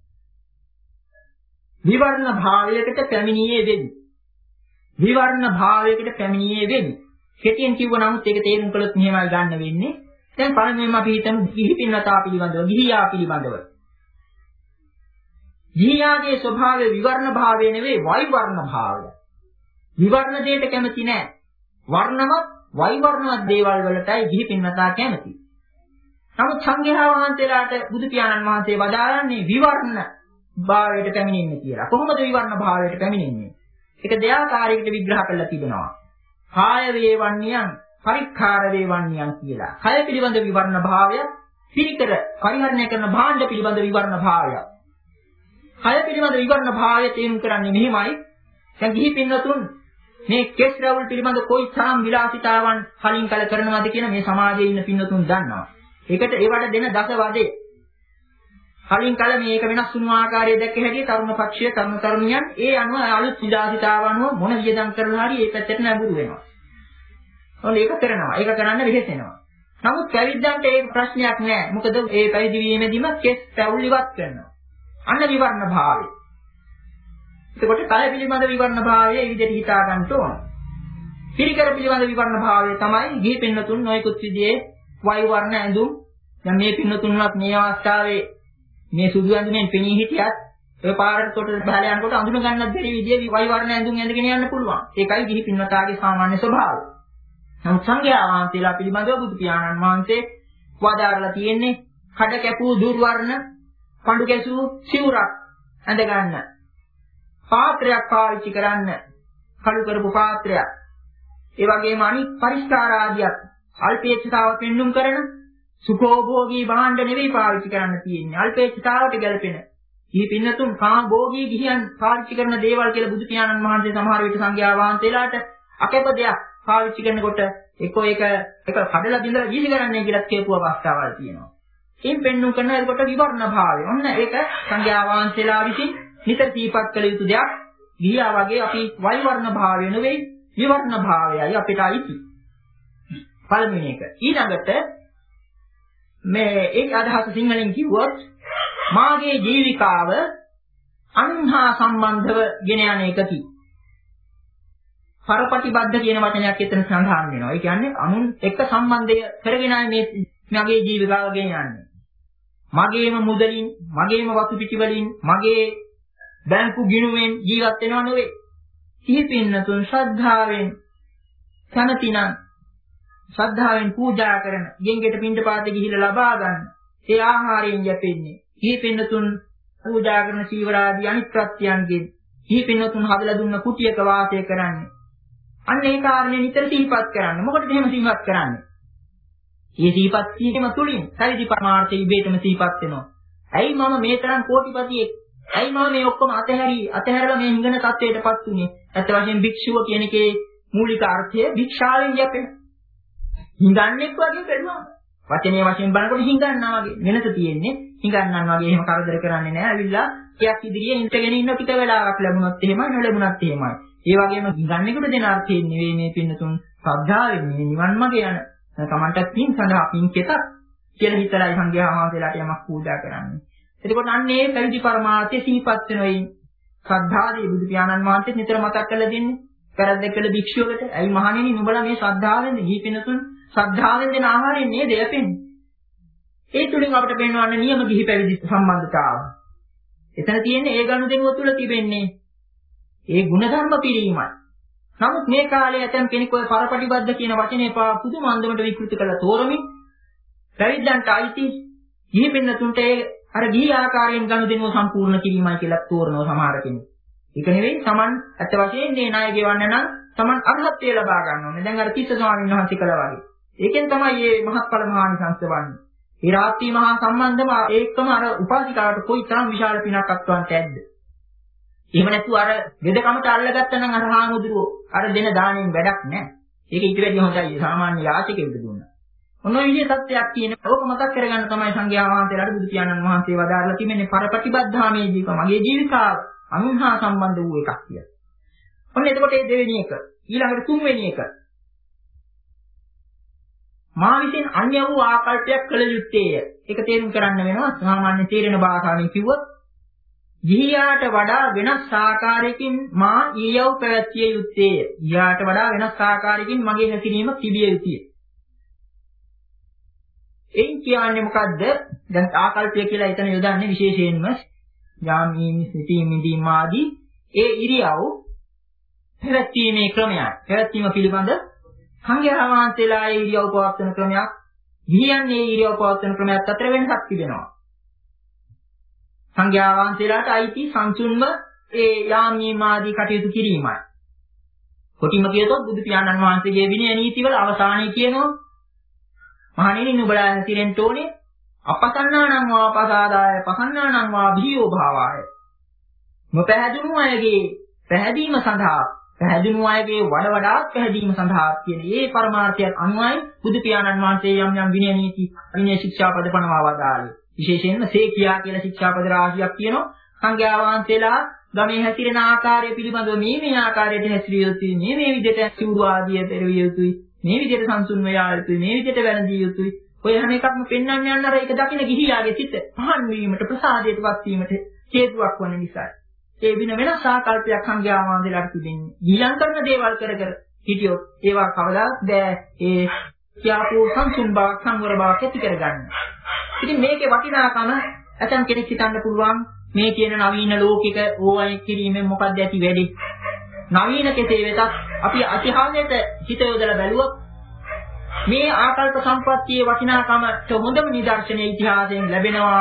විවර්ණ භාවයකට පැමිණියේ වෙමි. විවර්ණ භාවයකට පැමිණියේ වෙමි. කෙටියෙන් කිව්ව නමුත් ඒක තේරුම් කළොත් මෙහෙමයි ගන්න වෙන්නේ. දැන් පළමුවෙන්ම අපි හිතමු ගිහි පින්නතා පිළිබඳව, ගිහියා පිළිබඳව. ගිහියාගේ ස්වභාවය විවර්ණ භාවය නෙවෙයි වෛවර්ණ භාවය. විවර්ණ දෙයට කැමති නෑ. වර්ණවත් වෛවර්ණවත් දේවල් වලටයි ගිහි පින්නතා කැමති. නමුත් සංඝයා වහන්සේලාට බුදු පියාණන් වහන්සේ වදාරන්නේ විවර්ණ භාවයට පැමිණෙන්නේ කියලා. කොහොමද විවර්ණ භාවයට පැමිණෙන්නේ? ඒක දෙආකාරයකට විග්‍රහ කරලා තිබෙනවා. කාය වේවන්නියන් පරික්කාර වේවන්නියන් කියලා. කය පිළිබඳ විවරණ භාවය, පිරිකර පරිහරණය කරන භාණ්ඩ පිළිබඳ විවරණ භාවය. කය පිළිබඳ විවරණ භාවය තේරුම් කරන්නේ මෙහිමයි. දැන් ගිහි පින්නතුන් මේ කෙස් රැවුල් පිළිබඳ කොයි තරම් විලාසිතාවන් කලින් කල කරනවද කියන මේ සමාජයේ ඉන්න පින්නතුන් දන්නවා. ඒකට ඒවට දෙන දස වදේ. කලින් කල මේක වෙනස් වුණු ආකාරය දැක්ක හැටි තරුණ පක්ෂයේ තරුණ තරුණියන් ඒ අනුව අලුත් විලාසිතාවන් මොන වියදම් කරලා හරි ඒ පැත්තට නැඹුරු වෙනවා. ඔන්න ඒක කරනවා. ඒක කරන්න වෙහෙසෙනවා. නමුත් පැවිද්දන්ට ඒක ප්‍රශ්නයක් නෑ. මොකද ඒ පැවිදි වීමෙදිම කෙස් රැවුල් ඉවත් කරනවා. අන්න විවරණ භාවය. එතකොට කය පිළිබඳ විවරණ භාවය ඒ විදිහට හිතා ගන්න ඕන. පිරිකර පිළිබඳ විවරණ භාවය තමයි ගිහි පින්නතුන් නොයෙකුත් විදිහේ වයි වර්ණ ඇඳුම්. දැන් මේ පින්නතුන්වත් මේ අවස්ථාවේ මේ සුදු ඇඳුමෙන් පෙනී හිටියත් ඔය පාරට කොට බහලා යනකොට අඳුන ගන්නත් බැරි විදිහේ වයි වර්ණ ඇඳුම් ඇඳගෙන යන්න පුළුවන්. ඒකයි ගිහි පින්නතාගේ සාමාන්‍ය ස්වභාවය. නමුත් සංඝයා වහන්සේලා පිළිබඳව බුදු පියාණන් වහන්සේ වදාරලා තියෙන්නේ කඩ කැපූ දුර්වර්ණ පඳු කැසූ සිවුරක් ඇඳ ගන්න. පාත්‍රයක් පාවිච්චි කරන්න. කළු කරපු පාත්‍රයක්. ඒ වගේම අනිත් පරිස්කාර ආදියක් අල්පේච්ඡතාව පෙන්눔 කරන සුඛෝභෝගී භාණ්ඩ නෙවෙයි පාවිච්චි කරන්න තියෙන්නේ. අල්පේච්ඡතාවට ගැලපෙන. මේ පින්නතුන් කාමභෝගී ගිහියන් පාවිච්චි කරන දේවල් කියලා බුදු පියාණන් වහන්සේ සමහර විට සංඝයා වහන්සේලාට අකැප දෙයක් පාවිච්චි කරනකොට එක්කෝ ඒක එක කඩලා බිඳලා වීසි කරන්නේ කියලා කියපු අවස්ථාවල් තියෙනවා. එයින් පෙන්눔 කරන එතකොට විවරණ භාවය. ඔන්න ඒක සංඝයා වහන්සේලා විසින් නිතර දීපත් කළ යුතු දෙයක්. ගියා වගේ අපි වයි වර්ණ භාවය නෙවෙයි විවරණ භාවයයි අපිට අයිති. පළවෙනි එක. ඊළඟට මේ ඒක අදහස සිංහලෙන් කිව්වොත් මාගේ ජීවිකාව අන්හා සම්බන්ධව ගෙන යන එකකි. පරපටිබද්ධ කියන වචනයක් එතන සඳහන් වෙනවා. ඒ කියන්නේ අනුන් එක්ක සම්බන්ධය කරගෙනයි මේ මගේ ජීවිකාව ගෙන යන්නේ. මගේම මුදලින්, මගේම වතු පිටි වලින්, මගේ බැංකු ගිණුමෙන් ජීවත් වෙනව නෙවෙයි. සිහිපින්නතුන් ශ්‍රද්ධාවෙන් කනතිනම් ශ්‍රද්ධාවෙන් පූජා කරන, ගෙන්ගෙට පින්ඩපාතේ ගිහිල්ලා ලබා ගන්න. ඒ ආහාරයෙන් යැපෙන්නේ. සිහිපින්නතුන් පූජා කරන සීවරාදී අනිත් ප්‍රත්‍යයන්ගෙන් සිහිපින්නතුන් හදලා දුන්න කුටියක වාසය කරන්නේ. අන්න ඒ කාරණේ නිතර සිහිපත් කරන්න. මොකටද එහෙම සිහිපත් කරන්නේ? මේ සිහිපත් කිරීම තුළින් සෛදි පරමාර්ථය ඉබේටම සිහිපත් වෙනවා. ඇයි මම මේ තරම් කෝටිපතියෙක්? ඇයි මම මේ ඔක්කොම අතහැරි අතහැරලා මේ හිඟන තත්වයටපත් උනේ? ඇත්ත වශයෙන් භික්ෂුව කියන එකේ මූලික අර්ථය භික්ෂාවෙන් යැපෙන. හිඟන්නෙක් වගේ වෙනවා. වචනේ වශයෙන් බලනකොට හිඟන්නා වගේ. වෙනස තියෙන්නේ හිඟන්නන් වගේ එහෙම කරදර කරන්නේ නැහැ. ඇවිල්ලා ටිකක් ඉදිරියේ ඉඳගෙන ඉන්න ටික වෙලාවක් ලැබුණොත් එහෙමයි නොලැබුණත් එහෙමයි. ඒ වගේම හිඟන්නෙකුට දෙන අර්ථය නෙවෙයි මේ පින්නතුන් ශ්‍රද්ධාවෙන් මේ නිවන් මාර්ග යන තමන්ට පින් සඳහා පින් කෙතක් කියලා හිතලා සංඝයා වහන්සේලාට යමක් පූජා කරන්නේ. එතකොට අන්න ඒ පැවිදි පරමාර්ථය සිහිපත් වෙනවෙයි ශ්‍රද්ධාවේ බුදු පියාණන් වහන්සේ නිතර මතක් කරලා දෙන්නේ. කරද්දක් කළ භික්ෂුවකට ඇයි මහණෙනි නුඹලා මේ ශ්‍රද්ධාවෙන් දී පිනතුන් ශ්‍රද්ධාවෙන් දෙන ආහාරයෙන් නේද යැපෙන්නේ. ඒ තුලින් අපිට පේනවන්නේ නියම ගිහි පැවිදි සම්බන්ධතාව. එතන තියෙන්නේ ඒ ගනුදෙනුව තුල තිබෙන්නේ ඒ ಗುಣධර්ම පිරීමයි. නමුත් මේ කාලේ ඇතම් කෙනෙක් ඔය පරපටිබද්ධ කියන වචනේ පා පුදුම අන්දමට විකෘති කරලා තෝරමින් පැවිද්දන්ට අයිති ගිහි පින්නතුන්ට ඒ අර ගිහි ආකාරයෙන් ගනුදෙනුව සම්පූර්ණ කිරීමයි කියලා තෝරනවා සමහර කෙනෙක්. ඒක නෙවෙයි Taman ඇත්ත වශයෙන් මේ ණය ගෙවන්න නම් Taman අරහත්ත්වය ලබා ගන්න ඕනේ. දැන් අර තිස්ස ස්වාමීන් වහන්සේ කළා වගේ. ඒකෙන් තමයි මේ මහත්ඵල මහානිසංස වන්නේ. ඒ රාත්‍රී මහා සම්බන්ධම ඒකම අර උපාසිකාවට කොයි තරම් විශාල පිනක් අත්වන්ට ඇද්ද? එහෙම නැතුව අර වෙදකමට අල්ලගත්තා නම් අර හාමුදුරුවෝ අර දෙන දාණයෙන් වැඩක් නැහැ. ඒක ඊට වැඩිය හොඳයි සාමාන්‍ය යාචකෙකුට දුන්නා. ඔන්න ඔය විදිහේ තත්ත්වයක් තියෙන. ඕක මතක් කරගන්න තමයි සංඝයා වහන්සේලාට බුදු පියාණන් වහන්සේ වදාarලා තිබෙන්නේ පරපටිබද්ධාමේ ජීවිත මගේ ජීවිතාව අනුහා සම්බන්ධ වූ එකක් කියලා. ඔන්න එතකොට මේ දෙවෙනි එක. ඊළඟට තුන්වෙනි එක. මා විසින් අන්‍ය වූ ආකල්පයක් කළ යුත්තේය. ඒක තේරුම් කරන්න වෙනවා සාමාන්‍ය තේරෙන භාෂාවෙන් කිව්වොත් ගිහියාට වඩා වෙනස් ආකාරයකින් මා ඊයව් පැවැත්විය යුත්තේය. ගිහියාට වඩා වෙනස් ආකාරයකින් මගේ හැසිරීම තිබිය යුතුය. එයින් කියන්නේ මොකද්ද? දැන් ආකල්පය කියලා එතන යොදන්නේ විශේෂයෙන්ම යාමීන් සිටීම් මිදීම් ආදී ඒ ඉරියව් පැවැත්වීමේ ක්‍රමයක්. පැවැත්වීම පිළිබඳ සංඝයා වහන්සේලා ඒ ඉරියව් පවත්වන ක්‍රමයක්, ගිහියන් ඒ ඉරියව් පවත්වන ක්‍රමයක් අතර වෙනසක් තිබෙනවා. සංඝයා වහන්සේලාට අයිති සංසුන්ව ඒ යාමීම් ආදී කටයුතු කිරීමයි. කොටිම කියතොත් බුදු පියාණන් වහන්සේගේ විනය නීතිවල අවසානයේ කියනවා මහණෙනි නුඹලා හැසිරෙන්න ඕනේ අපසන්නානං වා පසාදාය පසන්නානං වා බිහියෝ භාවාය. නොපැහැදුණු අයගේ පැහැදීම සඳහා පැහැදුණු අයගේ වඩ වඩාත් පැහැදීම සඳහා කියන මේ පරමාර්ථයත් අනුවයි බුදු පියාණන් වහන්සේ යම් යම් විනය නීති විනය ශික්ෂාපද පනවා වදාළේ. විශේෂයෙන්ම සේකියා කියලා ශික්ෂාපද රාශියක් කියනවා. සංඝයා වහන්සේලා ගමේ හැසිරෙන ආකාරය පිළිබඳව මේ මේ ආකාරයට හැසිරිය යුතුයි, මේ මේ විදිහට සිවුරු ආදිය පෙරවිය යුතුයි, මේ විදිහට සංසුන් වෙලා යුතුයි, මේ විදිහට වැළඳිය යුතුයි. ඔය හැම එකක්ම පෙන්වන්න යන අර ඒක දකින ගිහියාගේ සිත පහන් වීමට ප්‍රසාදයටපත් වීමට හේතුවක් වන නිසා. ඒ වින වෙනස් ආකල්පයක් සංඝයා වහන්සේලාට තිබෙන්නේ. ගිලන් කරන දේවල් කර කර හිටියොත් ඒවා කවදාත් බෑ ඒ කියාපු සංසුන් බව සංවර බව ඇති කරගන්න. ඉතින් මේකේ වටිනාකම ඇතම් කෙනෙක් හිතන්න පුළුවන් මේ කියන නවීන ලෝකික ඕවයි කිරීමෙන් මොකක්ද ඇති වෙන්නේ? නවීන කෙසේ වෙතත් අපි අතිහාසයට හිත යොදලා බැලුවොත් මේ ආකල්ප සම්පත්තියේ වටිනාකමට හොඳම නිදර්ශනය ඉතිහාසයෙන් ලැබෙනවා.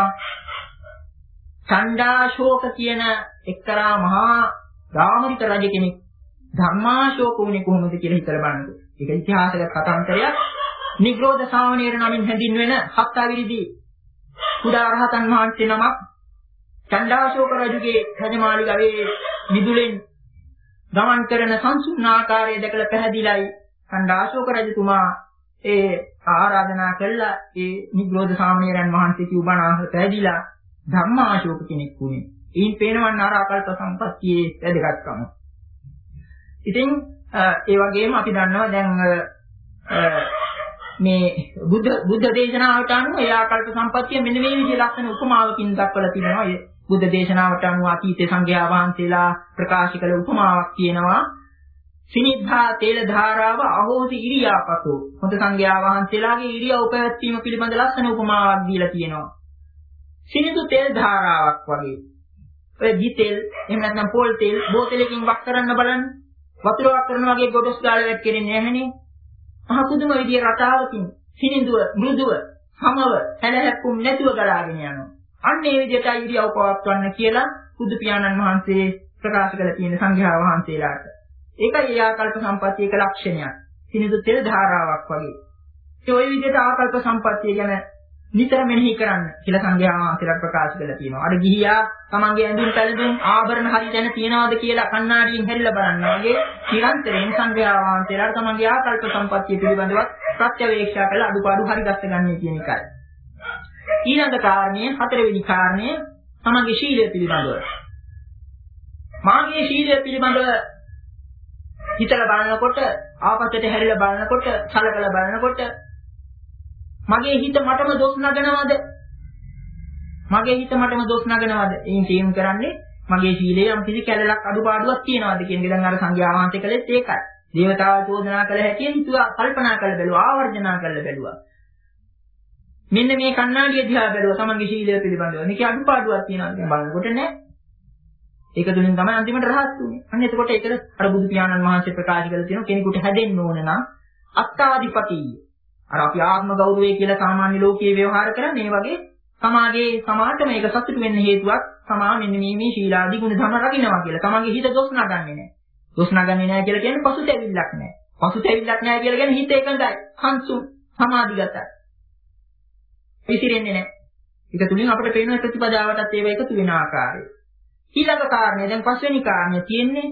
චණ්ඩාශෝක කියන එක්තරා මහා ගාමරික රජ කෙනෙක් ධර්මාශෝක වුණේ කොහොමද කියලා හිතලා බලන්න. ඒක ඉතිහාසගත කතාන්තරයක්. නිග්‍රෝධ ශාවණේර නමින් හැඳින්වෙන හත් අවිරිදි කුඩා රහතන් වහන්සේ නමක් චණ්ඩාශෝක රජුගේ රජමාලිගාවේ මිදුලෙන් ගමන් කරන සංසුන් ආකාරය දැකලා පැහැදිලයි චණ්ඩාශෝක රජතුමා ඒ ආරාධනා කළා ඒ නිග්‍රෝධ ශාවණේරයන් වහන්සේ කිව් බණ අහලා පැහැදිලා ධර්මාශෝක කෙනෙක් වුණේ. ඊයින් පේනවන්න අර ආකල්ප සම්පත්තියේ වැදගත්කම. ඉතින් ඒ වගේම අපි දන්නවා දැන් මේ බුද්ධ බුද්ධ දේශනාවට අනුව ඒ ආකල්ප සම්පත්තිය මෙන්න මේ විදිහේ ලක්ෂණ උපමාවකින් දක්වලා තිනවා. ඒ බුද්ධ දේශනාවට අනුව අතීතේ සංඝයා වහන්සේලා ප්‍රකාශ කළ උපමාවක් කියනවා. සිනිද්ධා තේල ධාරාව අහෝසි ඉරියාපතෝ. හොඳ සංඝයා වහන්සේලාගේ ඉරියව් පැවැත්වීම පිළිබඳ ලක්ෂණ උපමාවක් දීලා තියෙනවා. සිනිඳු තෙල් ධාරාවක් වගේ. ඔය දී තෙල් එහෙම නැත්නම් පොල් තෙල් බෝතලයකින් වක් කරන්න බලන්න. වතුර වක් කරන වගේ ගොඩස් ගාලා වැක්කෙන්නේ නැහනේ. මහ පුදුම විදිහේ රටාවකින් සිනිඳුව මෘදුව සමව හැලහැප්පුම් නැතුව ගලාගෙන යනවා. අන්න ඒ විදිහට ඉරියව් පවත්වන්න කියලා බුදු පියාණන් වහන්සේ ප්‍රකාශ කළ තියෙන සංඝයා වහන්සේලාට. ඒකයි ඒ ආකල්ප සම්පත්තියක ලක්ෂණයක්. සිනිඳු තෙල් ධාරාවක් වගේ. ඒ ඔය විදිහට ආකල්ප සම්පත්තිය ගැන නිතර මෙනෙහි කරන්න කියලා සංඝයා වහන්සේලා ප්‍රකාශ කරලා තියෙනවා. අර ගිහියා තමන්ගේ ඇඳුම් පැළඳුම් ආභරණ හරි දැන තියනවාද කියලා කණ්ණාඩියෙන් හැරිලා බලන්න වගේ නිරන්තරයෙන් සංඝයා වහන්සේලාට තමන්ගේ ආකල්ප සම්පත්තිය පිළිබඳව ප්‍රත්‍යවේක්ෂා කරලා අඩුපාඩු හරි ගස්සගන්නේ කියන එකයි. ඊළඟ කාරණය හතරවෙනි කාරණය තමන්ගේ ශීලය පිළිබඳව. මාගේ ශීලය පිළිබඳව හිතලා බලනකොට ආපස්සට හැරිලා බලනකොට සලකලා බලනකොට මගේ හිත මටම දොස් නගනවද? මගේ හිත මටම දොස් නගනවද? එයින් තේරුම් කරන්නේ මගේ සීලයේ යම් කිසි කැලලක් අඩුපාඩුවක් තියෙනවද කියන එක. දැන් අර සංඝයා වහන්සේ කළෙත් ඒකයි. දේවතාව චෝදනා කළ හැටි හිතුවා කල්පනා කරලා බැලුවා, ආවර්ජනා කරලා බැලුවා. මෙන්න මේ කණ්ණාඩිය දිහා බැලුවා තමන්ගේ සීලය පිළිබඳව. මේකේ අඩුපාඩුවක් තියෙනවද කියලා බලනකොට නෑ. ඒක තුලින් තමයි අන්තිමට රහත් වෙන්නේ. අන්න එතකොට ඒකද අර බුදු පියාණන් වහන්සේ ප්‍රකාශ කළ තියෙනවා කෙනෙකුට හැදෙන්න ඕන නම් අත්තාදිපතිය. අර අපි ආත්ම ගෞරවය කියලා සාමාන්‍ය ලෝකයේ ව්‍යවහාර කරන්නේ මේ වගේ සමාජයේ සමාජයට මේක සතුටු වෙන්න හේතුවක් සමා මෙන්න මේ මේ ශීලාදී ගුණ ධර්ම රකින්නවා කියලා. තමන්ගේ හිත දොස් නගන්නේ නැහැ. දොස් නගන්නේ නැහැ කියලා කියන්නේ පසුතැවිල්ලක් නැහැ. පසුතැවිල්ලක් නැහැ කියලා කියන්නේ හිත එකඟයි, සංසුන්, සමාධිගතයි. විසිරෙන්නේ නැහැ. ඒක තුලින් අපිට පේන ප්‍රතිපදාවටත් ඒව එකතු වෙන ආකාරය. ඊළඟ කාරණය දැන් පස්වෙනි කාරණය තියෙන්නේ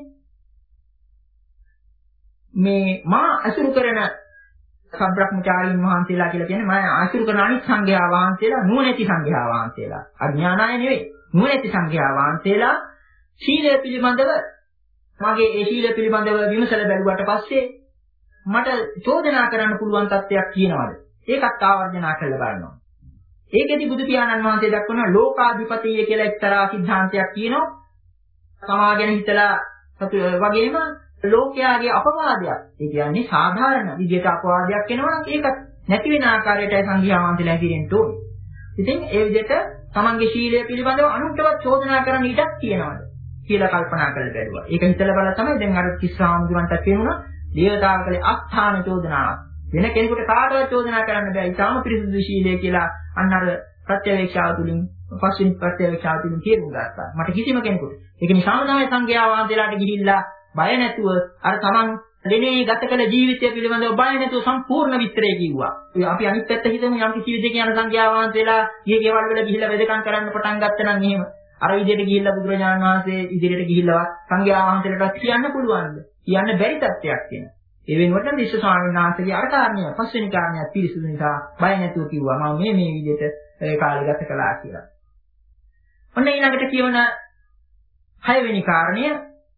මේ මා අසුරු කරන සබ්‍රහ්මචාරීන් වහන්සේලා කියලා කියන්නේ මම ආශිර්වාද කරන අනිත් සංඝයා වහන්සේලා නුවණැති සංඝයා වහන්සේලා. අඥානය නෙවෙයි. නුවණැති සංඝයා වහන්සේලා සීලය පිළිබඳව මගේ ඒ සීලය පිළිබඳව විමසලා බැලුවට පස්සේ මට චෝදනා කරන්න පුළුවන් තත්ත්වයක් තියෙනවද? ඒකත් ආවර්ජනා කරලා බලනවා. ඒකෙදි බුදු පියාණන් වහන්සේ දක්වන ලෝකාධිපතිය කියලා එක්තරා සිද්ධාන්තයක් කියනවා. සමාජයෙන් හිතලා වගේම ලෝකයාගේ අපවාදයක්. ඒ කියන්නේ සාධාරණ විදිහට අපවාදයක් එනවා නම් ඒක නැති වෙන ආකාරයටයි සංඝයා වහන්සේලා කිරෙන්න ඕනේ. ඉතින් ඒ විදිහට තමන්ගේ ශීලය පිළිබඳව අනුන්ටවත් චෝදනා කරන්න ඉඩක් තියනවාද කියලා කල්පනා කරලා බැලුවා. ඒක හිතලා බලලා තමයි දැන් අර තිස්සාමුදුරන්ට කියනවා දේවතාවකලේ අස්ථාන චෝදනාවක්. වෙන කෙනෙකුට කාටවත් චෝදනා කරන්න බෑ. ඊටාම පිරිසුදු ශීලය කියලා අන්න අර ප්‍රත්‍යවේක්ෂාව තුළින් පස්වෙනි ප්‍රත්‍යවේක්ෂාව තුළින් තේරුම් ගත්තා. මට කිසිම කෙනෙකුට. ඒක නිසාම තමයි සංඝයා වහන්සේලාට ගිහිල්ලා බය නැතුව අර තමන් ලෙනේ ගත කළ ජීවිතය පිළිබඳව බය නැතුව සම්පූර්ණ විස්තරය කිව්වා. අපි අනිත් පැත්ත හිතමු යම් කිසි විදිහක යන සංඝයා වහන්සේලා ගියේ ගෙවල් වල ගිහිල්ලා වෙදකම් කරන්න පටන් ගත්තා නම් එහෙම අර විදිහට ගිහිල්ලා බුදුරජාණන් වහන්සේ ඉදිරියට ගිහිල්ලා සංඝයා වහන්සේලාට කියන්න පුළුවන්ද? කියන්න බැරි තත්ත්වයක් තියෙනවා. ඒ වෙනුවට විශ්ව ස්වාමීන් වහන්සේගේ අර කාරණය පස්වෙනි කාරණයක් පිළිසුදු නිසා බය නැතුව කිව්වා මම මේ මේ විදිහට ඒ කාලේ ගත කළා කියලා. ඔන්න ඊළඟට කියවන හයවෙනි කාරණය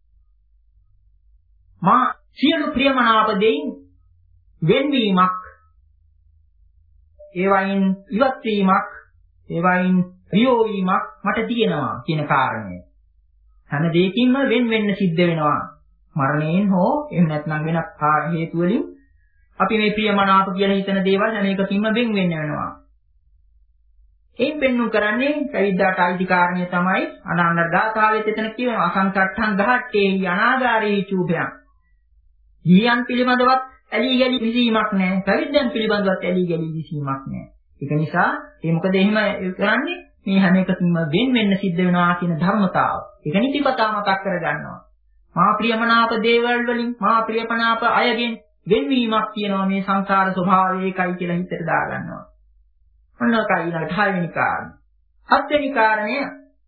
මා සියලු ප්‍රියමනාප දෙයින් වෙන්වීමක් ඒවයින් ඉවත් වීමක් ඒවයින් වියෝ වීමක් මට තියෙනවා කියන කාරණය. හැම දෙයකින්ම වෙන් වෙන්න සිද්ධ වෙනවා. මරණයෙන් හෝ එහෙම නැත්නම් වෙන හේතු වලින් අපි මේ ප්‍රියමනාප කියලා හිතන දේවල් හැම එකකින්ම වෙන් වෙන්න වෙනවා. එයින් පෙන්වු කරන්නේ පැවිද්දාට අයිති කාරණය තමයි අනන්ත දාතාවෙත් එතන කියනවා අසංකට්ඨං ගහට්ටේ අනාගාරී චූපයන්. ගියන් පිළිබඳවත් ඇලී ගලී විසීමක් නැහැ. පැවිද්දන් පිළිබඳවත් ඇලී ගලී විසීමක් නැහැ. ඒක නිසා ඒ මොකද එහෙම කරන්නේ මේ හැම එකකින්ම වෙන් වෙන්න සිද්ධ වෙනවා කියන ධර්මතාව. ඒක නිතිපතා මතක් කරගන්නවා. මා ප්‍රියමනාප දේවල් වලින් මා ප්‍රියමනාප අයගෙන් වෙන්වීමක් කියනවා මේ සංසාර ස්වභාවය ඒකයි කියලා හිතට දාගන්නවා. ඔන්නකයි ඊළඟට හයවෙනි කාරණය. හත්වෙනි කාරණය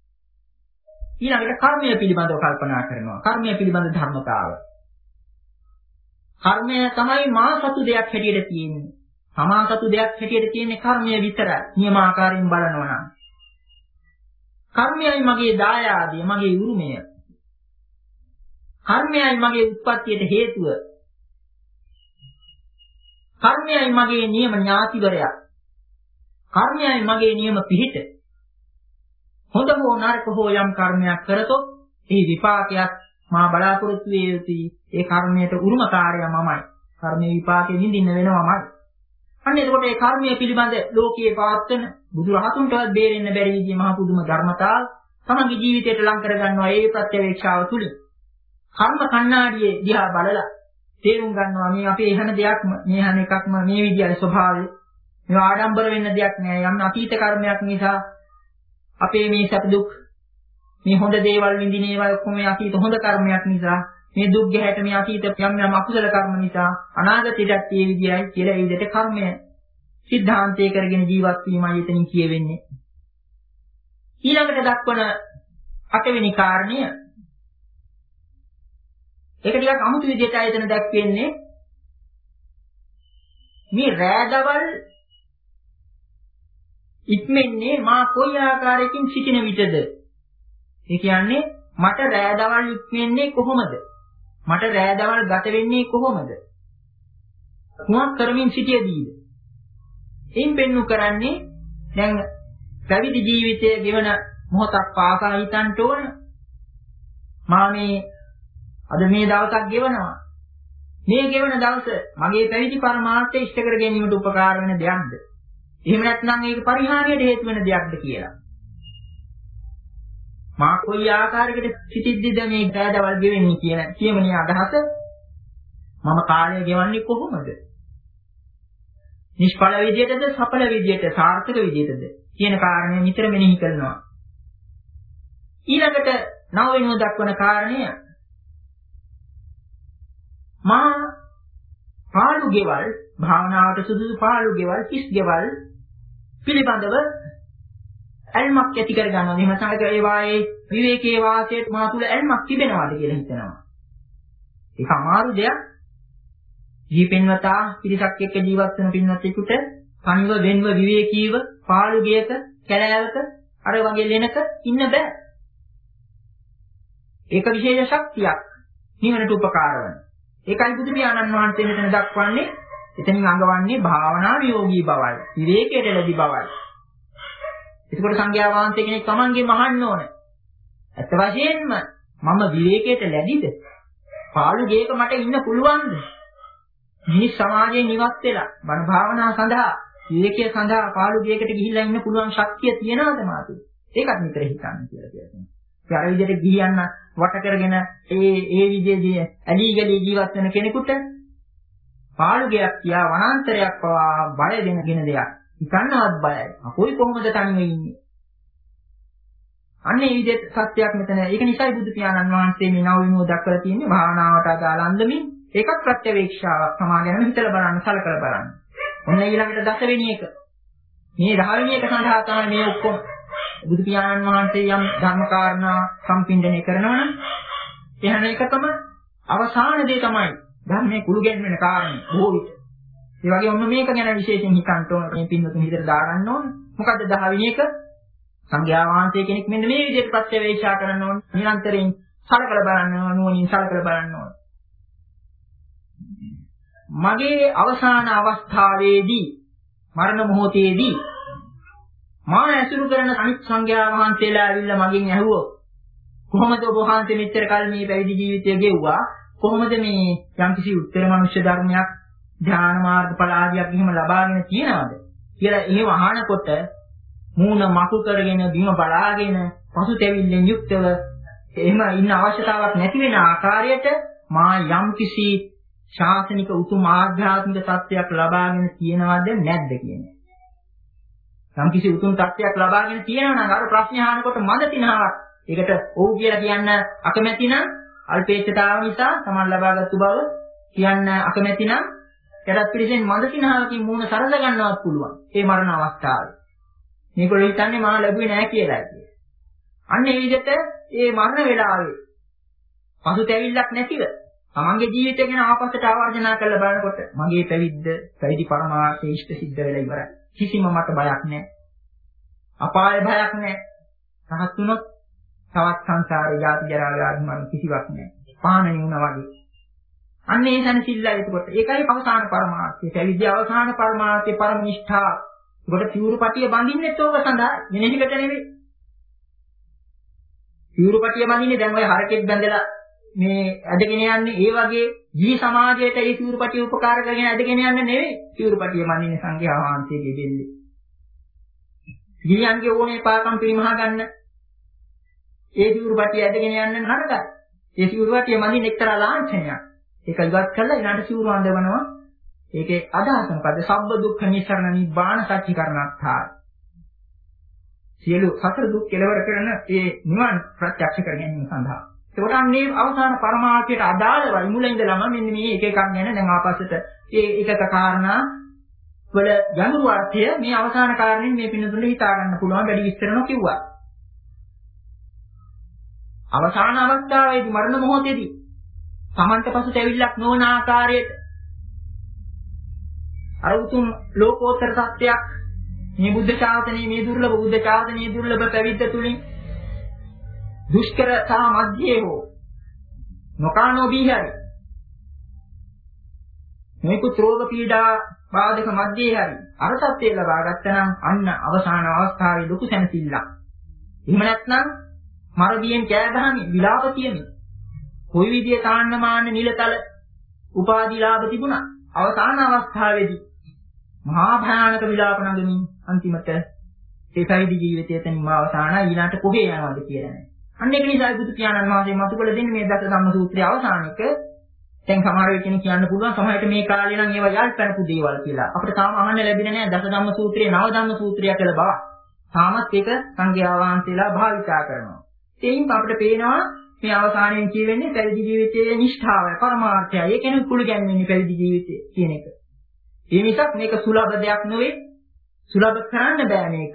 ඊළඟට කර්මය පිළිබඳව කල්පනා කරනවා. කර්මය පිළිබඳ ධර්මතාව. කර්මය තමයි මා සතු දෙයක් හැටියට තියෙන්නේ. තමා සතු දෙයක් හැටියට තියෙන්නේ කර්මය විතරයි. නියමාකාරයෙන් බලනවා නම්. කර්මයයි මගේ දායාදය, මගේ උරුමය. කර්මයයි මගේ උත්පත්තියට හේතුව. කර්මයයි මගේ නියම ඥාතිවරයා. කර්මයයි මගේ නියම පිහිට. හොඳ හෝ නරක හෝ යම් කර්මයක් කරතොත් ඒ විපාකයක් මා බලාපොරොත්තු වේ යුතුයි. ඒ කර්මයට උරුමකාරයා මමයි. කර්මයේ විපාකෙ විඳින්න වෙනවමයි. අන්න එතකොට මේ කර්මයේ පිළිබඳ ලෝකයේ පවත්වන බුදුරහතුන්ටවත් බේරෙන්න බැරි විදිහේ මහ පුදුම ධර්මතාව තමන්ගේ ජීවිතයට ලං කරගන්නවා ඒ ප්‍රත්‍යවේක්ෂාව තුලින්. කර්ම කණ්ණාඩියේ දිහා බලලා තේරුම් ගන්නවා මේ අපේ හැම දෙයක්ම මේ හැම එකක්ම මේ විදිහේ ස්වභාවය. මේ ආඩම්බර වෙන්න දෙයක් නෑ. යම් අතීත කර්මයක් නිසා අපේ මේ සැප දුක් මේ හොඳ දේවල් විඳින ඒවා ඔක්කොම මේ අතීත හොඳ කර්මයක් නිසා මේ දුක් ගැහැට මේ අතීත යම් යම් අකුසල කර්ම නිසා අනාගතයටත් මේ විදියයි කියලා ඒ විදිහට කර්මය සිද්ධාන්තය කරගෙන ජීවත් වීමයි එතනින් කියවෙන්නේ. ඊළඟට දක්වන අටවෙනි කාරණය ඒක ටිකක් අමුතු විදිහට ආයතන දක්වන්නේ මේ රෑදවල් ඉක්මෙන්නේ මා කොයි ආකාරයකින් සිටින විටද? ඒ කියන්නේ මට රෑදවල් ඉක්මෙන්නේ කොහොමද? මට රෑදවල් ගත වෙන්නේ කොහොමද? කුමක් කරමින් සිටියදීද? එයින් පෙන්වු කරන්නේ දැන් පැවිදි ජීවිතයේ ගෙවන මොහොතක් පාසා හිතන්න ඕන. මා මේ අද මේ දවසක් ගෙවනවා. මේ ගෙවන දවස මගේ පැවිදි පරමාර්ථය ඉෂ්ට කර ගැනීමට උපකාර වෙන දෙයක්ද? එහෙම නැත්නම් ඒක පරිහානියට හේතු වෙන දෙයක්ද කියලා. මා කොයි ආකාරයකට සිටිද්දිද මේ රෑදවල් ගෙවෙන්නේ කියන කියමනේ අදහස මම කාලය ගෙවන්නේ කොහොමද? නිෂ්ඵල විදියටද සඵල විදියට සාර්ථක විදියටද කියන කාරණය නිතර මෙනෙහි කරනවා. ඊළඟට නව වෙනුව දක්වන කාරණය මා පාළු ගෙවල් භාවනාවට සුදුසු පාළු ගෙවල් කිස් ගෙවල් පිළිබඳව ඇල්මක් ඇති කර ගන්නවා. එහෙම නැත්නම් ඒ වායේ විවේකයේ වාසයට මා තුල ඇල්මක් තිබෙනවාද කියලා හිතනවා. ඒක අමාරු දෙයක්. ජීපෙන්වතා පිරිසක් එක්ක ජීවත් වෙන පින්වත්ෙකුට තනිව වෙන්ව විවේකීව පාළු ගෙයක කැලෑවක අර වගේ ලෙනක ඉන්න බෑ. ඒක විශේෂ ශක්තියක් නිවනට උපකාර වෙන. ඒකයි බුදු පියාණන් වහන්සේ මෙතන දක්වන්නේ එතනින් අඟවන්නේ භාවනා වියෝගී බවයි. විවේකයට ලැබි බවයි. ඒකෝට සංඝයා වහන්සේ කෙනෙක් තමන්ගෙන් අහන්න ඕන. ඇත්ත වශයෙන්ම මම විවේකයට ලැබිද? පාළු ගේක මට ඉන්න පුළුවන්ද? මිනිස් සමාජයෙන් ඉවත් වෙලා බණ භාවනා සඳහා විවේකයේ සඳහා පාළු ගේකට ගිහිල්ලා ඉන්න පුළුවන් ශක්තිය තියනවද මාතු? ඒකත් නිතර හිතන්න කියලා කියනවා. ඒ අර විදිහට ගිහියන්න වට කරගෙන ඒ ඒ විදිහේ ඇලී ගලී ජීවත් වෙන කෙනෙකුට පාළු ගයක් කියා වනාන්තරයක් පවා බය දෙනගෙන දෙයක්. හිතන්නවත් බයයි. අපොයි කොහොමද තනිව ඉන්නේ? අන්න ඒ විදිහට සත්‍යයක් මෙතන. ඒක නිසායි බුදු පියාණන් වහන්සේ මේ නව විනෝද දක්වලා තියෙන්නේ භාවනාවට අදාළ අන්දමින් ඒකත් ප්‍රත්‍යවේක්ෂාවක් සමාගයන හිතලා බලන්න සලකලා බලන්න. ඔන්න ඊළඟට දසවෙනි එක. මේ දහවෙනි එක සඳහා තමයි මේ ඔක්කොම බුදු පියාණන් වහන්සේ යම් ධර්ම කාරණා සම්පින්දනය කරනවනම් එහෙනම් එකකම අවසාන දේ තමයි ධර්මයේ කුළු ගැන්වෙන කාරණේ බොහෝ විට. ඒ වගේ ඔන්න මේක ගැන විශේෂයෙන් හිතන්න ඕන මේ පින්වතුන් හිතට දාගන්න ඕන. මොකද්ද දහවෙනි එක? සංඝයා වහන්සේ කෙනෙක් මෙන්න මේ විදිහට ප්‍රත්‍යවේක්ෂා කරන්න ඕන. නිරන්තරයෙන් සලකලා බලන්න ඕන, නුවණින් සලකලා බලන්න ඕන. මගේ අවසාන අවස්ථාවේදී මරණ මොහොතේදී මා ඇසුරු කරන අනිත් සංඝයා වහන්සේලා ඇවිල්ලා මගෙන් ඇහුවොත් කොහොමද ඔබ වහන්සේ මෙච්චර කල් මේ පැවිදි ජීවිතය ගෙවුවා? කොහොමද මේ යම්කිසි උත්තර මනුෂ්‍ය ධර්මයක් ධ්‍යාන මාර්ගඵල ආදියක් එහෙම ලබාගෙන තියනවද කියලා එහෙම අහනකොට මූණ මකු කරගෙන බිම බලාගෙන පසුතැවිල්ලෙන් යුක්තව එහෙම ඉන්න අවශ්‍යතාවක් නැති වෙන ආකාරයට මා යම්කිසි ශාසනික උතුම් ආධ්‍යාත්මික තත්ත්වයක් ලබාගෙන තියනවද නැද්ද කියන්නේ. යම්කිසි උතුම් තත්ත්වයක් ලබාගෙන තියනවා නම් අර ප්‍රශ්න අහනකොට මද තිනාවක් ඒකට ඔව් කියලා කියන්න අකමැති නම් අල්පේච්ඡතාව නිසා තමන් ලබාගත්තු බව කියන්න අකමැති නම් එරත් පිළිසෙන් මද තිනාවකින් මූණ සරස ගන්නවත් පුළුවන්. ඒ මරණ අවස්ථාවේ. මේගොල්ලෝ හිතන්නේ මම ලැබුවේ නැහැ කියලා කියලා. අන්න ඒ විදිහට ඒ මරණ වේලාවේ පසුතැවිල්ලක් නැතිව තමන්ගේ ජීවිතය ගැන ආපස්සට ආවර්ජනා කරලා බලනකොට මගේ පැවිද්ද පැවිදි පරමාර්ථය ඉෂ්ට සිද්ධ වෙලා ඉවරයි. කිසිම මට බයක් නැහැ. අපාය බයක් නැහැ. රහත් වුණොත් තවත් සංසාරේ ජාති ජරා ව්‍යාධි මරණ කිසිවක් නැහැ. පාණේ වුණා වගේ. අන්න ඒ සනසිල්ලයි එතකොට. ඒකයි අවසාන පරමාර්ථය. පැවිදි අවසාන පරමාර්ථය පරම නිෂ්ඨා. ඒකට සිවුරුපටිය බඳින්නෙත් ඕක සඳහා වෙන එකකට නෙවෙයි. සිවුරුපටිය බඳින්නේ දැන් ඔය හරකෙක් බැඳලා මේ ඇදගෙන යන්නේ ඒ වගේ ජී සමාජයට ඒ සිවුරුපටිය උපකාර කරගෙන ඇදගෙන යන්නේ නෙවෙයි. සිවුරුපටිය බඳින්නේ සංඝයා වහන්සේගේ දෙල්ලේ. ගිහියන්ගේ ඕනේ පාකම් පිරිමහා ගන්න ඒ සිවුරුපටිය ඇදගෙන යන්න නරකයි. ඒ සිවුරුපටිය බඳින්න එක්තරා ලාංඡනයක්. ඒක ඉවත් කරලා ඊළඟට සිවුරු අඳවනවා. ඒකේ අදහස මොකද? සබ්බ දුක්ඛ නිසරණ නිබ්බාන සච්චිකරණාර්ථය. සියලු සතර දුක් කෙලවර කරන ඒ නිවන් ප්‍රත්‍යක්ෂ කර ගැනීම සඳහා. ඒකට මේ අවසාන පරමාර්ථයට අදාළවයි මුල ඉඳලම මෙන්න මේ එක එකක් ගැන දැන් ආපස්සට ඒ එකක කාරණා වල ගැඹුරු අර්ථය මේ අවසාන කාරණෙන් මේ පින්නතුන්ට හිතා ගන්න පුළුවන් වැඩි විස්තර නොකියුවා. අවසාන අවස්ථාවේදී මරණ මොහොතේදී තමන්ට පසුතැවිල්ලක් නොවන ආකාරයට අර උතුම් ලෝකෝත්තර සත්‍යයක් මේ බුද්ධ ශාසනයේ මේ දුර්ලභ බුද්ධ ශාසනයේ දුර්ලභ පැවිද්ද තුලින් දුෂ්කර සහ මධ්‍යේ හෝ නොකානෝ බීහරි මේක ත්‍රෝග පීඩා බාධක මධ්‍යේ හරි අර සත්‍යය ලබා ගත්තනම් අන්න අවසාන අවස්ථාවේ ලොකු සැනසෙල්ලක්. එහෙම නැත්නම් මරදියෙන් කෑ ගහමින් විලාප කියමින් කොයි විදිය තාන්න මාන්න නිලතල උපාධි ලාභ තිබුණා අවසාන අවස්ථාවේදී මහා භයානක විලාප නගමින් අන්තිමට ඒ පැවිදි ජීවිතය එතනින්ම අවසానයි ඊළාට කොහේ යනවද කියලා නෑ. අන්න ඒක නිසා බුදු පියාණන් වහන්සේ මතකවල දෙන්නේ මේ දස ධම්ම සූත්‍රයේ අවසානයක දැන් සමහර වෙලෙක කියන්න පුළුවන් සමහරට මේ කාලේ නම් ඒවා යල් පැනපු දේවල් කියලා. අපිට තාම අහන්න ලැබෙන්නේ නෑ දස ධම්ම සූත්‍රයේ නව ධම්ම සූත්‍රය කියලා බව. තාමත් ඒක සංඝයා වහන්සේලා භාවිතා කරනවා. ඒයින් අපිට පේනවා මේ අවසානයේ කියවෙන්නේ පැවිදි ජීවිතයේ නිෂ්ඨාවයි පරමාර්ථයයි. ඒ කියන්නේ කුළු ගැන්වෙන්නේ පැවිදි ජීවිතය කියන එක. ඒ නිසා මේක සුලභ දෙයක් නෙවෙයි. සුලභ කරන්න බෑ මේක.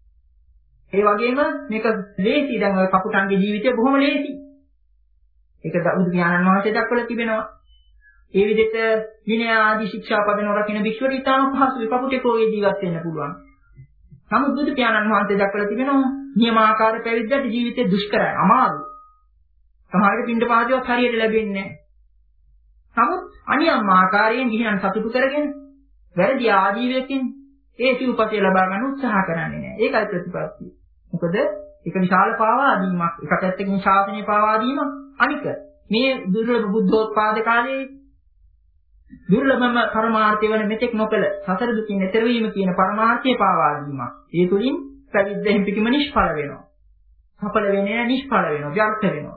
ඒ වගේම මේක ලේසි. දැන් ඔය කපුටන්ගේ ජීවිතය බොහොම ලේසි. ඒක බුදු පියාණන් වහන්සේ දක්වලා තිබෙනවා. ඒ විදිහට විනය ආදී ශික්ෂා පද නොරකින භික්ෂුවට ඉතාම පහසුයි කපුටෙකෝගේ ජීවත් වෙන්න පුළුවන්. නමුත් බුදු පියාණන් වහන්සේ දක්වලා තිබෙනවා නියමාකාර පැවිද්දට ජීවිතේ දුෂ්කරයි, අමාරුයි. සමහරවිට පින්ඩපාතයක් හරියට ලැබෙන්නේ නැහැ. නමුත් අනියම් ආකාරයෙන් ගිහින් සතුටු කරගෙන වැරදි ආජීවයකින් ඒ සිව්පතේ ලබා ගන්න උත්සාහ කරන්නේ නැහැ. ඒකයි ප්‍රතිපත්තිය. මොකද ඒක විශාල පාවා දීමක්. එක පැත්තකින් ශාසනය පාවා දීමක්. අනික මේ දුර්ලභ බුද්ධෝත්පාද කාලයේ දුර්ලභම පරමාර්ථය වන මෙතෙක් නොකල සතර දුකින් එතර වීම කියන පරමාර්ථය පාවා දීමක්. ඒ තුලින් පැවිද්දෙන් පිටිම නිෂ්ඵල වෙනවා. සඵල වෙන්නේ නිෂ්ඵල වෙනවා, ව්‍යර්ථ වෙනවා.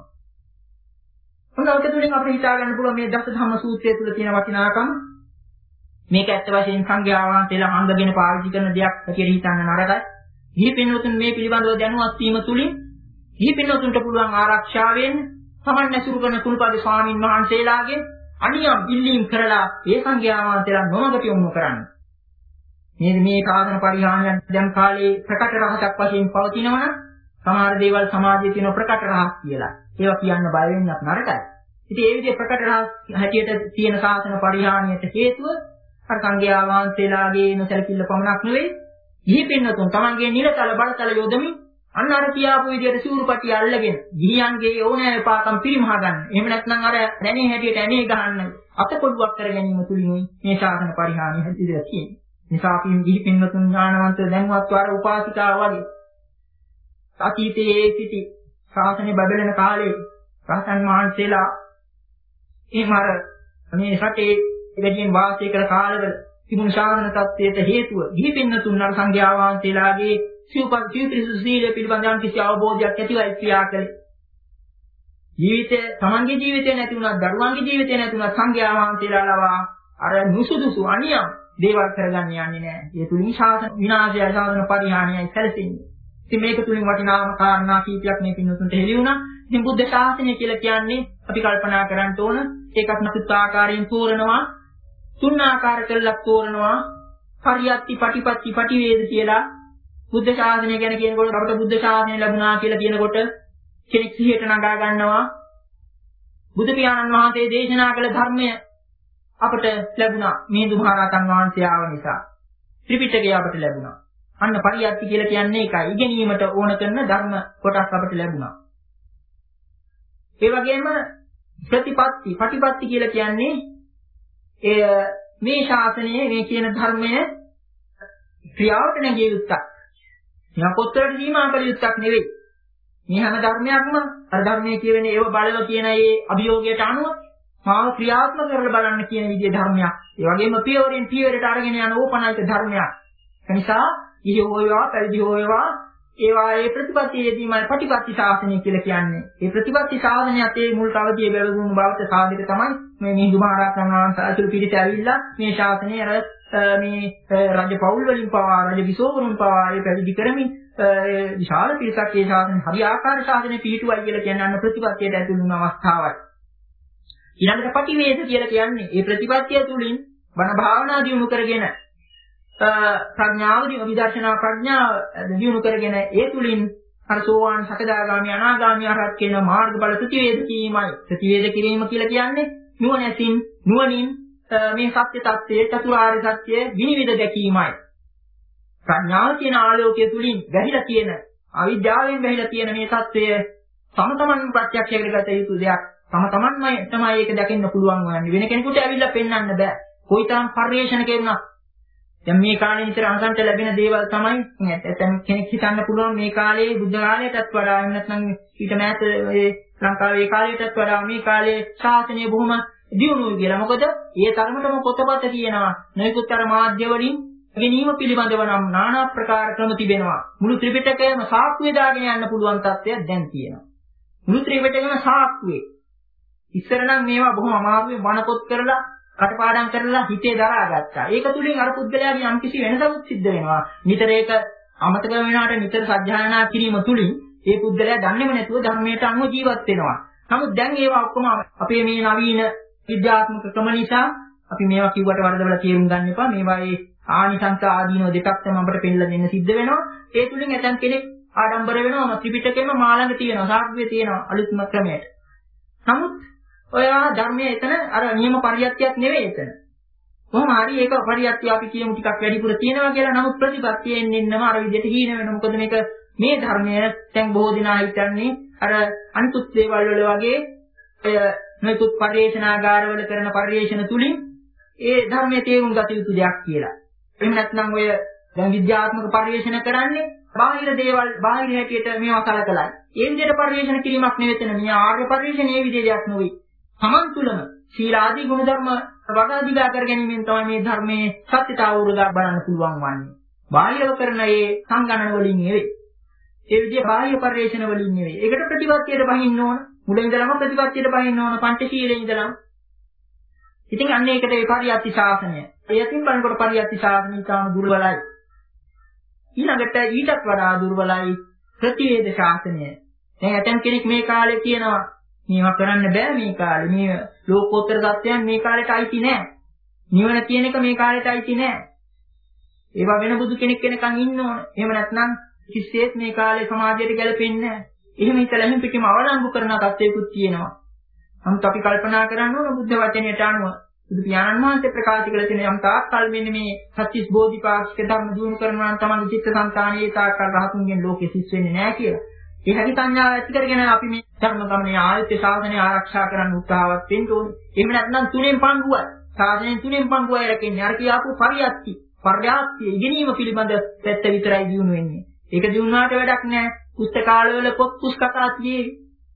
හොඳට තුලින් අපිට හිතා ගන්න පුළුවන් මේ දස ධම්ම සූත්‍රය තුල තියෙන වටිනාකම. මේක ඇත්ත වශයෙන්ම සංඝයා වහන්සේලා හංගගෙන පාවිච්චි කරන දෙයක් කියලා හිතන්න නරකයි. ගිහි පින්වතුන් මේ පිළිබඳව දැනුවත් වීම තුලින් ගිහි පින්වතුන්ට පුළුවන් ආරක්ෂා වෙන්න සමන් නැසුරු කරන කුල්පද ස්වාමින් වහන්සේලාගෙන් අනියම් ඉල්ලීම් කරලා ඒ සංඝයා වහන්සේලා නොමගට යොමු කරන්නේ. මේ මේ සාධන පරිහානියක් දැන් කාලේ ප්‍රකට රහසක් වශයෙන් පවතිනවනම් සමහර දේවල් සමාජයේ තියෙන ප්‍රකට රහස් කියලා. ඒවා කියන්න බය වෙන්නත් නරකයි. ඉතින් ඒ විදිහේ ප්‍රකට රහස් හැටියට තියෙන සාධන පරිහානියට හේතුව අර සංඝයා වහන්සේලාගේ නොසලකිල්ල පමණක් නෙවෙයි, ගිහි පින්නතුන් තමන්ගේ නිරතල බලතල යොදමින් අන්න අර කියාපු විදිහට සිවුරුපටි අල්ලගෙන ගිහියන්ගේ ඕනෑ පාකම් පිරිමහ ගන්න. එහෙම නැත්නම් අර රැණේ හැටියට ඇනේ ගහන්න අතකොඩුවක් කර ගැනීම තුලින් මේ ශාසන පරිහානිය හැදිලා තියෙන්නේ. නිසා අපි ගිහි පින්නතුන් ඥානවන්ත දැන්වත් වර උපාසිකා වගේ අතීතයේ සිටි ශාසනය බබලන කාලේ රහතන් වහන්සේලා එහෙමර මේ රටේ එදින් වාසය කළ කාලවල තිබුණු ශාසන තත්ත්වයට හේතුව ගිහි පින්නතුන් අර සංඝයා වහන්සේලාගේ සිව්පත් ජීවිත සීලය පිළිබඳව කිසි අවබෝධයක් ඇතිවයි ක්‍රියා කළේ. ජීවිතය තමන්ගේ ජීවිතේ නැති වුණත් දරුවන්ගේ ජීවිතේ නැති වුණත් සංඝයා වහන්සේලා ලවා අර නුසුදුසු අනියම් දේවල් කරගන්න යන්නේ නැහැ. ඒ තුලින් ශාසන විනාශය ශාසන පරිහානියයි සැලසෙන්නේ. ඉතින් මේක තුලින් වටිනාම කාරණා කීපයක් මේ පින්නතුන්ට හෙළි වුණා. ඉතින් බුද්ධ ශාසනය කියලා කියන්නේ අපි කල්පනා කරන්න ඕන ඒකත් නතුත් ආකාරයෙන් තෝරනවා, තුන් ආකාර කළක් තෝරනවා, පරියත්ති පටිපත්ති පටිවේද කියලා. බුද්ධ ශාසනය ගැන කියනකොට අපට බුද්ධ ශාසනය ලැබුණා කියලා කියනකොට කෙනෙක් සිහියට නගා ගන්නවා බුදු පියාණන් වහන්සේ දේශනා කළ ධර්මය අපට ලැබුණා මිහිඳු මහ රහතන් වහන්සේ ආව නිසා. ත්‍රිපිටකය අපට ලැබුණා. අන්න පරියත්ති කියලා කියන්නේ ඒකයි. ඉගෙනීමට ඕන කරන ධර්ම කොටස් අපට ලැබුණා. ඒ වගේම ප්‍රතිපත්ති, පටිපත්ති කියලා කියන්නේ ඒ මේ ශාසනයේ මේ කියන ධර්මය ක්‍රියාවට නැගිය යුත්තක්. මේවා පොත්වලට සීමා කළ යුත්තක් නෙවෙයි. මේ හැම ධර්මයක්ම අර ධර්මයේ කියවෙන ඒව බලව කියන ඒ අභියෝගයට අනුව මාව ක්‍රියාත්මක කරලා බලන්න කියන විදිහේ ධර්මයක්. ඒ වගේම පියවරෙන් පියවරට අරගෙන යන ඕපනායක ධර්මයක්. ඒ නිසා ඉහි හොයවා, පැවිදි හොයවා, ඒවා ඒ ප්‍රතිපත්තියේදීමයි පටිපත්ති ශාසනය කියලා කියන්නේ. ඒ ප්‍රතිපත්ති ශාසනයත් ඒ මුල් අවධියේ වැළඳුණු බවට සාධක තමයි මේ මිහිඳු මහ රහතන් වහන්සේ අතුරු පිළිස ඇවිල්ලා මේ ශාසනය අර මේ රජ පෞල් වලින් පවා රජ විසෝවරුන් පවා ඒ පැවිදි කරමින් විශාල පිරිසක් ඒ ශාසනය හරි ආකාර ශාසනය පිළිටුවයි කියලා කියන්නේ අන්න ප්‍රතිපත්තියට ඇතුළු වුණ අවස්ථාවයි. ඊළඟට පටිවේද කියලා කියන්නේ ඒ ප්‍රතිපත්තිය තුළින් බණ භාවනා දියුණු කරගෙන ප්‍රඥාව දියුණු විදර්ශනා ප්‍රඥාව දියුණු කරගෙන ඒ තුළින් අර සෝවාන් සකදාගාමි අනාගාමි අරහත් කියන මාර්ගඵල ප්‍රතිවේද කිරීමයි. ප්‍රතිවේද කිරීම කියලා කියන්නේ නුවණැසින් නුවණින් මේ සත්‍ය tattve චතුරාර්ය සත්‍ය විනිවිද දැකීමයි. ප්‍රඥාව කියන ආලෝකය තුලින් වැහිලා තියෙන අවිද්‍යාවෙන් වැහිලා තියෙන මේ tattve තම තමන් ප්‍රත්‍යක්ෂ කරගත යුතු දෙයක්. තම තමන්මයි තමයි ඒක දකින්න පුළුවන් වන්නේ. වෙන කෙනෙකුට ඇවිල්ලා පෙන්වන්න බෑ. කොයිතරම් පරිශ්‍රණ කෙරුණා. දැන් මේ කාලේ විතර අහසන්ට ලැබෙන දේවල් තමයි නැත්නම් කෙනෙක් හිතන්න පුළුවන් මේ කාලේ බුද්ධ කාලයටත් වඩා එහෙම නැත්නම් ඊට මෑත ඒ ලංකාවේ කාලයටත් වඩා මේ කාලේ ශාසනය බොහොම දියුණුයි කියලා. මොකද ඒ තරමටම පොතපත තියෙනවා. නොයෙකුත් අර මාධ්‍ය වලින් ගැනීම පිළිබඳව නම් নানা ප්‍රකාර ක්‍රම තිබෙනවා. මුළු ත්‍රිපිටකයම සාක්කුවේ දාගෙන යන්න පුළුවන් තත්ත්වයක් දැන් තියෙනවා. මුළු ත්‍රිපිටකයම සාක්කුවේ. ඉස්සර නම් මේවා බොහොම අමාරුවෙන් වණපොත් කරලා කටපාඩම් කරලා හිතේ දරාගත්තා. ඒක තුලින් අර පුද්ගලයාගේ යම්කිසි වෙනසක් සිද්ධ වෙනවා. නිතර ඒක අමතක වෙනාට නිතර සත්‍යයනා කිරීම තුලින් ඒ පුද්ගලයා දන්නේම නැතුව ධර්මයට අනුව ජීවත් වෙනවා. නමුත් දැන් ඒවා ඔක්කොම අපේ මේ නවීන විද්‍යාත්මක ක්‍රම නිසා අපි මේවා කිව්වට වරදවලා තේරුම් ගන්න එපා. මේවා ඒ ආනිසංස ආදීනව දෙකක් තමයි අපිට පෙන්නලා දෙන්න සිද්ධ වෙනවා. ඒ තුලින් ඇතන් කෙනෙක් ආඩම්බර වෙනවා. ත්‍රිපිටකයේම මාළඟ තියෙනවා. සාක්කුවේ තියෙනවා අලුත්ම ක්‍රමයට. නමුත් ඔයා ධර්මයේ එතන අර නියම පරියත්තියක් නෙවෙයි එතන. කොහොම හරි ඒක පරියත්තිය අපි කියමු ටිකක් වැඩිපුර තියෙනවා කියලා. නමුත් ප්‍රතිපත්තියෙන් එන්නම අර විදිහට හීන වෙනවා. මොකද මේක මේ ධර්මය දැන් බොහෝ දෙනා හිතන්නේ අර අනිකුත් දේවල් වල වගේ ඔය නොයෙකුත් පරිේශනාගාරවල කරන පරිේශන තුලින් ඒ ධර්මයේ තේරුම් ගත යුතු දෙයක් කියලා. එහෙම නැත්නම් ඔය දැන් විද්‍යාත්මක පරිේශන කරන්නේ බාහිර දේවල් බාහිර හැටියට මේවා කලකලයි. ඒ විදිහට පරිේශන කිරීමක් නෙවෙතන. මේ ආර්ය පරිේශන ඒ විදිහේ දෙයක් නෙවෙයි. තමන් තුළම සීලාදී ගුණධර්ම වඩා දිගා කර ගැනීමෙන් තමයි මේ ධර්මයේ සත්‍යතාව උරගා බලන්න පුළුවන් වන්නේ. බාහිරව කරන ඒ සංගණන වලින් නෙවෙයි. ඒ විදිහේ බාහිර පරිේශන වලින් නෙවෙයි. ඒකට ප්‍රතිපත්තියට බහින්න ඕන. මුලින් ඉඳලම ප්‍රතිපත්තියට බහින්න ඕන පංචශීලයේ ඉඳලම. ඉතින් අන්න ඒකට ඒ පරියත්ති ශාසනය. එයකින් බලනකොට පරියත්ති ශාසනය ඉතාම දුර්වලයි. ඊළඟට ඊටත් වඩා දුර්වලයි ප්‍රතිවේද ශාසනය. දැන් ඇතම් කෙනෙක් මේ කාලේ කියනවා මේවා කරන්න බෑ මේ කාලේ. මේ ලෝකෝත්තර සත්‍යයන් මේ කාලේට අයිති නෑ. නිවන කියන එක මේ කාලේට අයිති නෑ. ඒවා වෙන බුදු කෙනෙක් කෙනකන් ඉන්න ඕන. එහෙම නැත්නම් කිසිසේත් මේ කාලේ සමාජයට ගැලපෙන්නේ නෑ. එහෙම හිතලා එහෙම පිටිම අවලංගු කරන තත්ත්වයකුත් තියෙනවා. නමුත් අපි කල්පනා කරන්න ඕන බුද්ධ වචනයට අනුව බුදු පියාණන් වහන්සේ ප්‍රකාශ කළ තියෙන යම් තාක්කල් මෙන්න මේ සත්‍විස් බෝධිපාක්ෂික ධර්ම දිනු කරනවා නම් තමයි චිත්ත සංතානයේ තාක්කල් රහතුන්ගෙන් ලෝකෙ සිස් වෙන්නේ නැහැ කියලා. ඒ හැකි සංඥාව ඇති කරගෙන අපි මේ ධර්ම ගමනේ ආයත්‍ය ශාසනය ආරක්ෂා කරන්න උත්සාහවත් වෙන්න ඕනේ. එහෙම නැත්නම් තුනෙන් පංගුවයි. ශාසනයෙන් තුනෙන් පංගුවයි රැකෙන්නේ. අර කියාපු පරියත්ති, පර්යාප්තිය, ඉගෙනීම පිළිබඳ පැත්ත විතරයි දිනු වෙන්නේ. ඒක දිනුනාට වැඩක් නැහැ. පුස්තකාලවල පොත් පුස්තකා තියෙයි.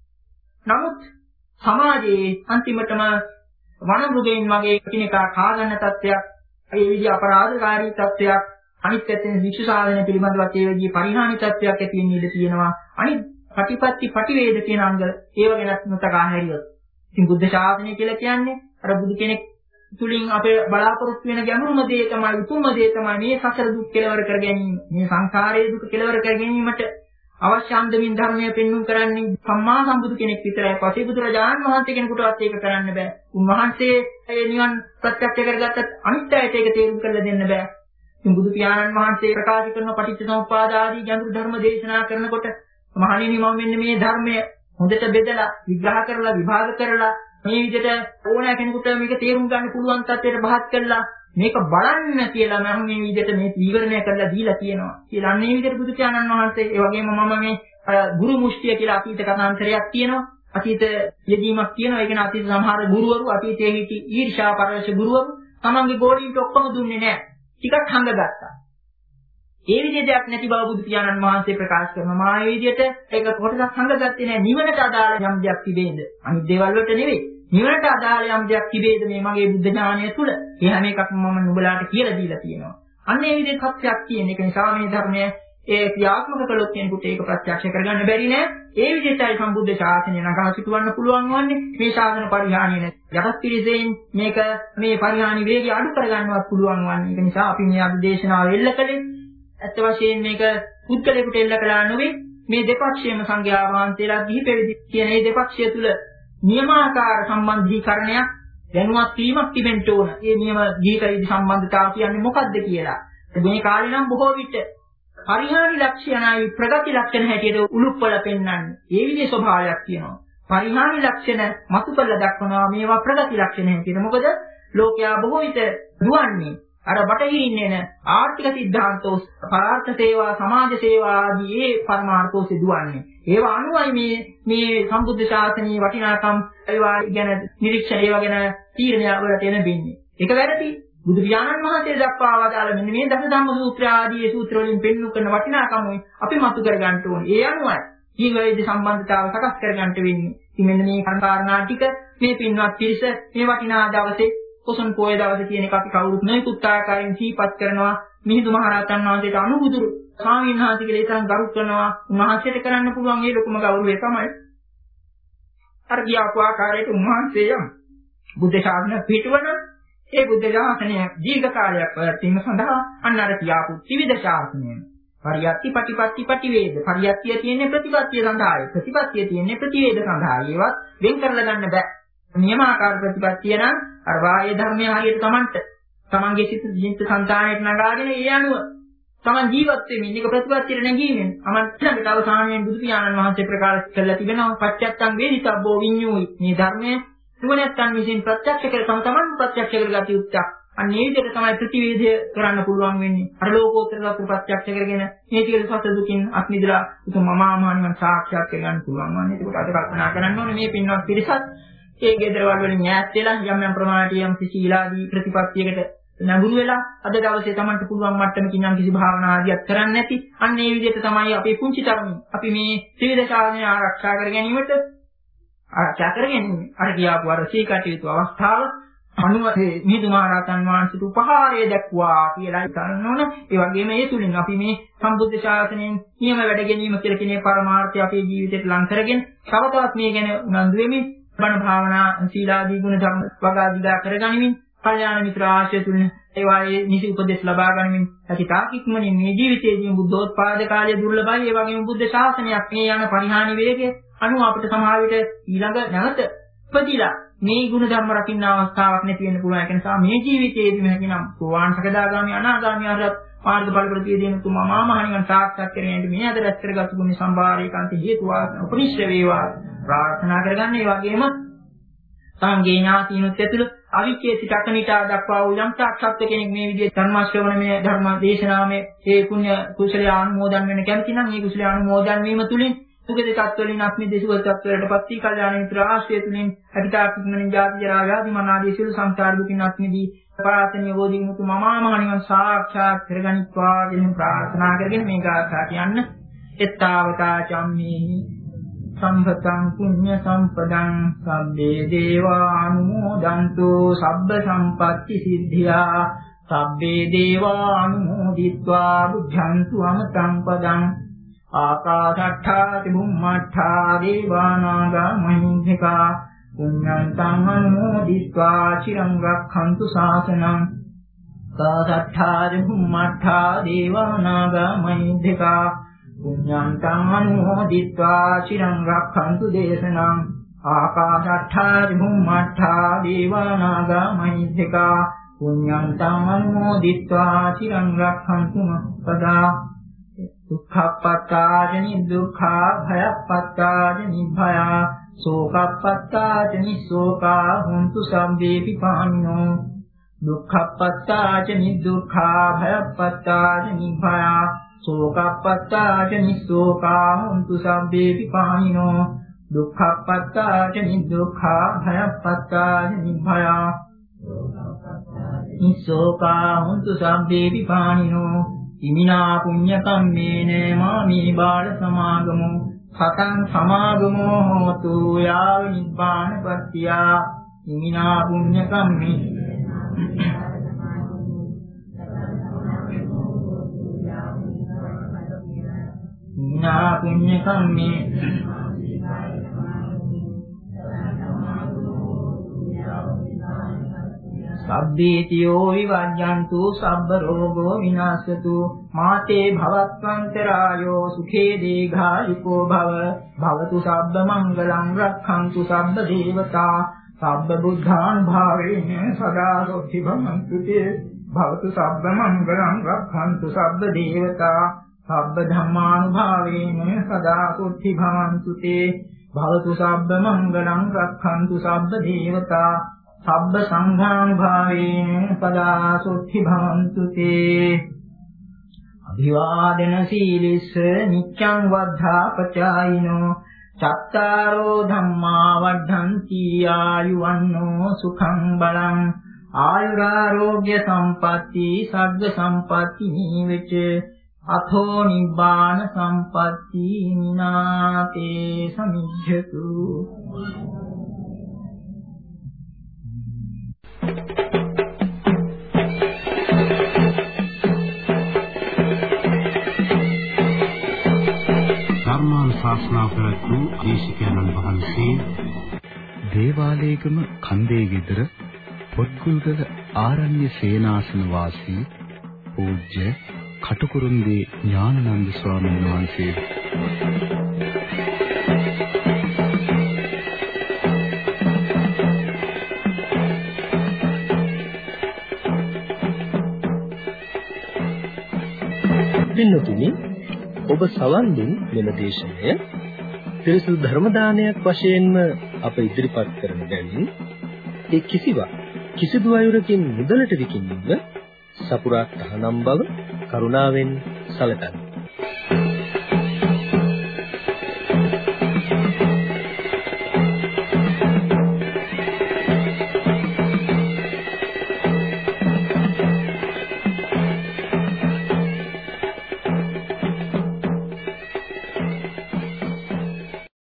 නමුත් සමාජයේ අන්තිමටම වනමෘගයන් වගේ කෙනෙක්ා කාගන්න තත්ත්වයක්, ඒ විදිහ අපරාධකාරී තත්ත්වයක්, අනිත් පැත්තෙන් වික්ෂු සාධන පිළිබඳවත් ඒ විදිහ පරිහානි තත්ත්වයක් ඇති වෙන්න ඉඩ තියෙනවා. අනිත් ප්‍රතිපත්ති ප්‍රතිවේද කියන අංග ඒව ගැනත් මතකා හැරියොත්. ඉතින් බුද්ධ ශාසනය කියලා කියන්නේ අර බුදු කෙනෙක් තුලින් අපේ බලාපොරොත්තු වෙන ගැඹුරුම දේ තමයි, උතුම්ම දේ තමයි මේ සසර දුක් කෙලවර කර ගැනීම. මේ සංසාරයේ දුක කෙලවර කර ගැනීමට අවශ්‍ය අන්දමින් ධර්මය පෙන්වුම් කරන්නේ සම්මා සම්බුදු කෙනෙක් විතරයි. පසේ බුදුරජාණන් වහන්සේ කෙනෙකුටවත් ඒක කරන්න බෑ. උන්වහන්සේ ඒ නිවන් ප්‍රත්‍යක්ෂ කරගත්තත් අනිත් අයට ඒක තේරුම් කරලා දෙන්න බෑ. ඉතින් බුදු පියාණන් වහන්සේ ප්‍රකාශ කරන පටිච්චසමුප්පාද ආදී ගැඹුරු ධර්ම දේශනා කරනකොට මහණෙනි මම මෙන්න මේ ධර්මය හොඳට බෙදලා විග්‍රහ කරලා විභාග කරලා මේ විදිහට ඕනෑ කෙනෙකුට මේක තේරුම් ගන්න පුළුවන් තත්ත්වයට පහත් කරලා මේක බලන්න කියලා මම මේ විදිහට මේ විවරණය කරලා දීලා තියෙනවා. කියලා අන්න මේ විදිහට බුදු පියාණන් වහන්සේ ඒ වගේම මම මේ ගුරු මුෂ්ටිය කියලා අතීත කථාන්තරයක් තියෙනවා. අතීත යෙදීමක් තියෙනවා. ඒ කියන්නේ අතීත සමහර ගුරුවරු අතීතයේ හිටි ඊර්ෂ්‍යා පරවශ ගුරුවරු තමන්ගේ ගෝලීන්ට ඔක්කොම දුන්නේ නැහැ. ටිකක් හංගගත්තා. ඒ විදිහේ දෙයක් නැති බව බුදු පියාණන් වහන්සේ ප්‍රකාශ කරනවා. මා මේ විදිහට ඒක කොටසක් හංගගත්තේ නැහැ. නිවනට අදාළ යම් දෙයක් තිබේද? අනිත් දේවල් වලට නෙවෙයි. නිවනට අදාළ යම් දෙයක් තිබේද මේ මගේ බුද්ධ ඥානය තුල? ඒ හැම එකක්ම මම නුඹලාට කියලා දීලා තියෙනවා. අන්න ඒ විදිහේ සත්‍යයක් තියෙන එක නිසා මේ ධර්මය ඒ ක්‍රියාත්මක කළොත් කෙනෙකුට ඒක ප්‍රත්‍යක්ෂ කරගන්න බැරි නෑ. ඒ විදිහටයි සම්බුද්ධ ශාසනය නගා සිටවන්න පුළුවන් වන්නේ. මේ ශාසන පරිහානිය නැති. යටත් පිළිසෙන් මේක මේ පරිහානි වේගය අඩු කරගන්නවත් පුළුවන් වන්නේ. ඒක නිසා අපි මේ අද දේශනාව එල්ල කළේ ඇත්ත වශයෙන් මේක පුද්ගලයෙකුට එල්ල කළා නෙවෙයි. මේ දෙපක්ෂයේම සංඝයා වහන්සේලා ගිහි පැවිදි කියන මේ දෙපක්ෂය තුල නියමාකාර සම්බන්ධීකරණයක් දැනුවත් වීමක් තිබෙන්න ඕන. මේ නියම ගිහි පැවිදි සම්බන්ධතාව කියන්නේ මොකක්ද කියලා. මේ කාලේ නම් බොහෝ විට පරිහානි ලක්ෂණයි ප්‍රගති ලක්ෂණ හැටියට උලුප්පල පෙන්වන්නේ. ඒ විදිහේ ස්වභාවයක් තියෙනවා. පරිහානි ලක්ෂණ මතු කරලා දක්වනවා මේවා ප්‍රගති ලක්ෂණ හැටියට. මොකද ලෝකයා බොහෝ විට දුවන්නේ අර බටහිරින් එන ආර්ථික සිද්ධාන්තෝ, පරාර්ථ සේවා, සමාජ සේවා ආදී ඒ පරමාර්ථෝ සිදුවන්නේ. ඒවා අනුවයි මේ මේ සම්බුද්ධ ශාසනයේ වටිනාකම් ඒවා ගැන නිරීක්ෂණ ඒවා ගැන තීරණය වලට එන බින්නේ. ඒක වැරදි. බුදු පියාණන් වහන්සේ දක්වා වදාළ මෙන්න මේ දස ධම්ම සූත්‍ර ආදී සූත්‍ර වලින් පෙන්වු කරන වටිනාකම අපි මතු කර ගන්න ඕනේ. ඒ අනුවයි ජීවවේද සම්බන්ධතාව සකස් කර ගන්නට වෙන්නේ. ඉතින් මෙන්න මේ කාරණා ටික මේ පින්වත් පිරිස මේ වටිනා දවසේ පොසොන් පොය දවසේ කියන එක අපි කවුරුත් නොයෙකුත් ආකාරයෙන් සිහිපත් කරනවා. මිහිඳු මහ රහතන් වහන්සේට අනුබුදුරු ස්වාමීන් වහන්සේ කියලා ඒ තරම් ගරු කරනවා. උන්වහන්සේට කරන්න පුළුවන් ඒ ලොකුම ගෞරවය තමයි අර කියාපු ආකාරයට උන්වහන්සේ යම් බුද්ධ ශාසනය පිටවන ඒ බුද්ධ ශාසනය දීර්ඝ කාලයක් පැවැත්වීම සඳහා අන්න අර කියාපු ත්‍රිවිධ ශාසනය පරියත්ති ප්‍රතිපත්ති ප්‍රතිවේද. පරියත්තිය තියෙන්නේ ප්‍රතිපත්තිය සඳහායි. ප්‍රතිපත්තිය තියෙන්නේ ප්‍රතිවේද සඳහායි. ඒවත් වෙන් කරලා ගන්න බෑ. නියමාකාර ප්‍රතිපත්තිය නම් අර වායේ ධර්මයේ හරියට Tamanට Tamanගේ සිත ජීවිත සංතානයට නගාගෙන ඒ අනුව Taman ජීවත් වෙමින් ඒක ප්‍රතිපත්තියට නැගීමෙන් අමත්තකට අවසානයේ බුදු පියාණන් වහන්සේ ප්‍රකාශ කළා තිබෙනවා පච්චත්තං වේදිතබ්බෝ විඤ්ඤෝයි. මේ ධර්මයේ නුවණැත්තන් විසින් ප්‍රත්‍යක්ෂ කර තම තමන් ප්‍රත්‍යක්ෂ කරගatiya යුත්තක්. අන්න ඒ විදිහට තමයි ප්‍රතිවේධය කරන්න පුළුවන් වෙන්නේ. අර ලෝකෝත්තර සත්‍ය ප්‍රත්‍යක්ෂ කරගෙන මේ ටික සත්‍ය දුකින් අත් මිදලා උතුම් මමාමානිවන් සාක්ෂාත් කරගන්න පුළුවන් වන්නේ. ඒකට අද කල්පනා කරන්න ඕනේ මේ පින්වත් පිරිසත් ඒ ගෙදරවල වලින් ඈත් වෙලා යම් යම් ප්‍රමාණයට යම් සීලාදී ප්‍රතිපත්තියකට නැඹුරු වෙලා අද දවසේ Tamanට පුළුවන් මට්ටමකින් නම් කිසි භාවනා ආදියක් කරන්නේ නැති. අන්න ඒ විදිහට තමයි අපේ පුංචි තරමින් අපි මේ ත්‍රිවිධ ශාසනය ආරක්ෂා කර ගැනීමට ආරක්ෂා කරගෙන අර කියාපු අර සීකටයුතු අවස්ථාව අනුව මිහිඳු මහ රහතන් වහන්සේට උපහාරය දක්වා කියලා හිතන්න ඕන. ඒ වගේම ඒ තුලින් අපි මේ සම්බුද්ධ ශාසනයෙන් නියම වැඩ ගැනීම කියලා කියන පරමාර්ථය අපේ ජීවිතයට ලං කරගෙන තව තවත් මේ ගැන උනන්දු වෙමින් බණ භාවනා සීලාදී ගුණ ධර්ම වගා දිගා කරගනිමින් කල්යාණ මිත්‍ර ආශ්‍රය තුලින් ඒවායේ නිසි උපදෙස් ලබා ගනිමින් ඇතිතාක් ඉක්මනින් මේ ජීවිතයේදී බුද්ධෝත්පාද කාලය දුර්ලභයි. ඒ වගේම බුද්ධ ශාසනයක් මේ යන පරිහානි වේගය අනුව අපිට සමහර විට ඊළඟ නැවත උපදිලා මේ ගුණ ධර්ම රකින්න අවස්ථාවක් නැති වෙන්න පුළුවන්. ඒක නිසා මේ ජීවිතයේදී මෙහෙනම් සෝවාන් සකදාගාමි අනාගාමි අරහත් මාර්ගඵල ප්‍රතිපදින තුමා මාමහණිවන් සාක්ෂාත් කරගන්නට මේ අද රැස් කරගත් ගුණ සම්භාරයකාන්ත හේතු වාසන උපනිශ්‍රේ වේවා ප්‍රාර්ථනා කරගන්න. ඒ වගේම සංගේ ඥාතිනුත් ඇතුළු අවිචේ සිට අකනිටා දක්වා වූ යම් සාක්ෂාත් කෙනෙක් මේ විදිහේ ධර්ම ශ්‍රවණමය ධර්ම දේශනාමේ ඒ පුණ්‍ය කුසල අනුමෝදන් වෙන්න කැමති නම් මේ කුසල අනුමෝදන් වීම තුලින් සුගති tattවලින් අත්මි දේශුව tattවලටපත් වී කල්යාණ මිත්‍ර ආශ්‍රය තුලින් අටිතා කික්මනින් ජාති ජරා ව්‍යාධි මරණාදී සියලු සංසාර දුකින් අත්මිදී පරාතනිය වෝධි මුතු මමා මහණිවන් සාක්ෂාත් කරගනිත්වා කියන ප්‍රාර්ථනා කරගෙන මේ ගාථා කියන්න. එත්තාවතා චම්මේහි සම්පතං පුඤ්ඤ සම්පදං සබ්බේ දේවා අනුමෝදන්තු සබ්බ සම්පatti සිද්ධියා සබ්බේ දේවා අනුමෝදිत्वा බුද්ධන්තු අමතං පදං ආකාශට්ඨා තිබුම්මට්ඨා දේවානාගා මහින්దికා පුඤ්ඤන්තං අනුමෝදිत्वा චිරං රක්ඛන්තු ශාසනං ආකාශට්ඨා තිබුම්මට්ඨා දේවානාගා මහින්దికා පුඤ්ඤන්තං අනුමෝදිत्वा චිරං රක්ඛන්තු දේශනං ආකාශට්ඨා තිබුම්මට්ඨා දේවානාගා මහින්దికා පුඤ්ඤන්තං අනුමෝදිत्वा චිරං රක්ඛන්තු සදා දුක්ඛප්පත්තාජනි දුක්ඛා භයප්පත්තාජනි භයා සෝකප්පත්තාජනි සෝකා හුන්තු සම්බේපි පානිනෝ දුක්ඛප්පත්තාජනි දුක්ඛා භයප්පත්තාජනි භයා සෝකප්පත්තාජනි සෝකා හුන්තු සම්බේපි පානිනෝ දුක්ඛප්පත්තාජනි දුක්ඛා භයප්පත්තාජනි භයා නිසෝකා හුන්තු සම්බේපි පානිනෝ ඉමිනා පුඤ්ඤ කම්මේන මාමී බාල සමාගමෝ සතං සමාගමෝ හෝතු යාව නිබ්බානපත්තියා ඉමිනා පුඤ්ඤ කම්මේ ඉමිනා පුඤ්ඤ කම්මේ සබ්බීතියෝ විවජ්ජන්තු සබ්බ රෝගෝ විනාශතු මාතේ භවත්වන්තරායෝ සුඛේ දීඝායුකෝ භව භවතු සබ්බ මංගලං රක්ඛන්තු සබ්බ දේවතා සබ්බ බුද්ධාන් භාවේන සදා සොත්ති භවන්තු තේ භවතු සබ්බ මංගලං රක්ඛන්තු සබ්බ දේවතා සබ්බ ධම්මානුභාවේන සදා සොත්ති භවන්තු තේ භවතු සබ්බ මංගලං රක්ඛන්තු සබ්බ දේවතා සබ්බ සංඝානුභාවේන සදා සොත්ති භවන්තු තේ අභිවාදන සීලිස්ස නිච්ඡං වද්ධා පචායිනෝ චත්තාරෝ ධම්මා වද්ධන්ති ආයුවන්නෝ සුඛං බලං ආයුරාෝග්‍ය සම්පatti සග්ග සම්පatti නීවච අතෝ නිබ්බාන සම්පatti නිනාතේ සමිජ්ජතු. ධර්මානුශාසනා කරතු දේශිකානන් වහන්සේ දේවාලේගම කන්දේ ගෙදර පොත්ගුල්ගල ආරණ්‍ය සේනාසන වාසී පූජ්‍ය කටුකුරුන්දී ඥානানন্দ ස්වාමීන් වහන්සේ පින්නතුනි ඔබ සවන් දුන් මෙම දේශනය පිරිසුදු ධර්ම දානයක් වශයෙන්ම අප ඉදිරිපත් කරන බැවින් ඒ කිසිවක් කිසිදු අයුරකින් මුදලට විකිණීම සපුරා තහනම් බව කරුණාවෙන් සැලකන්න.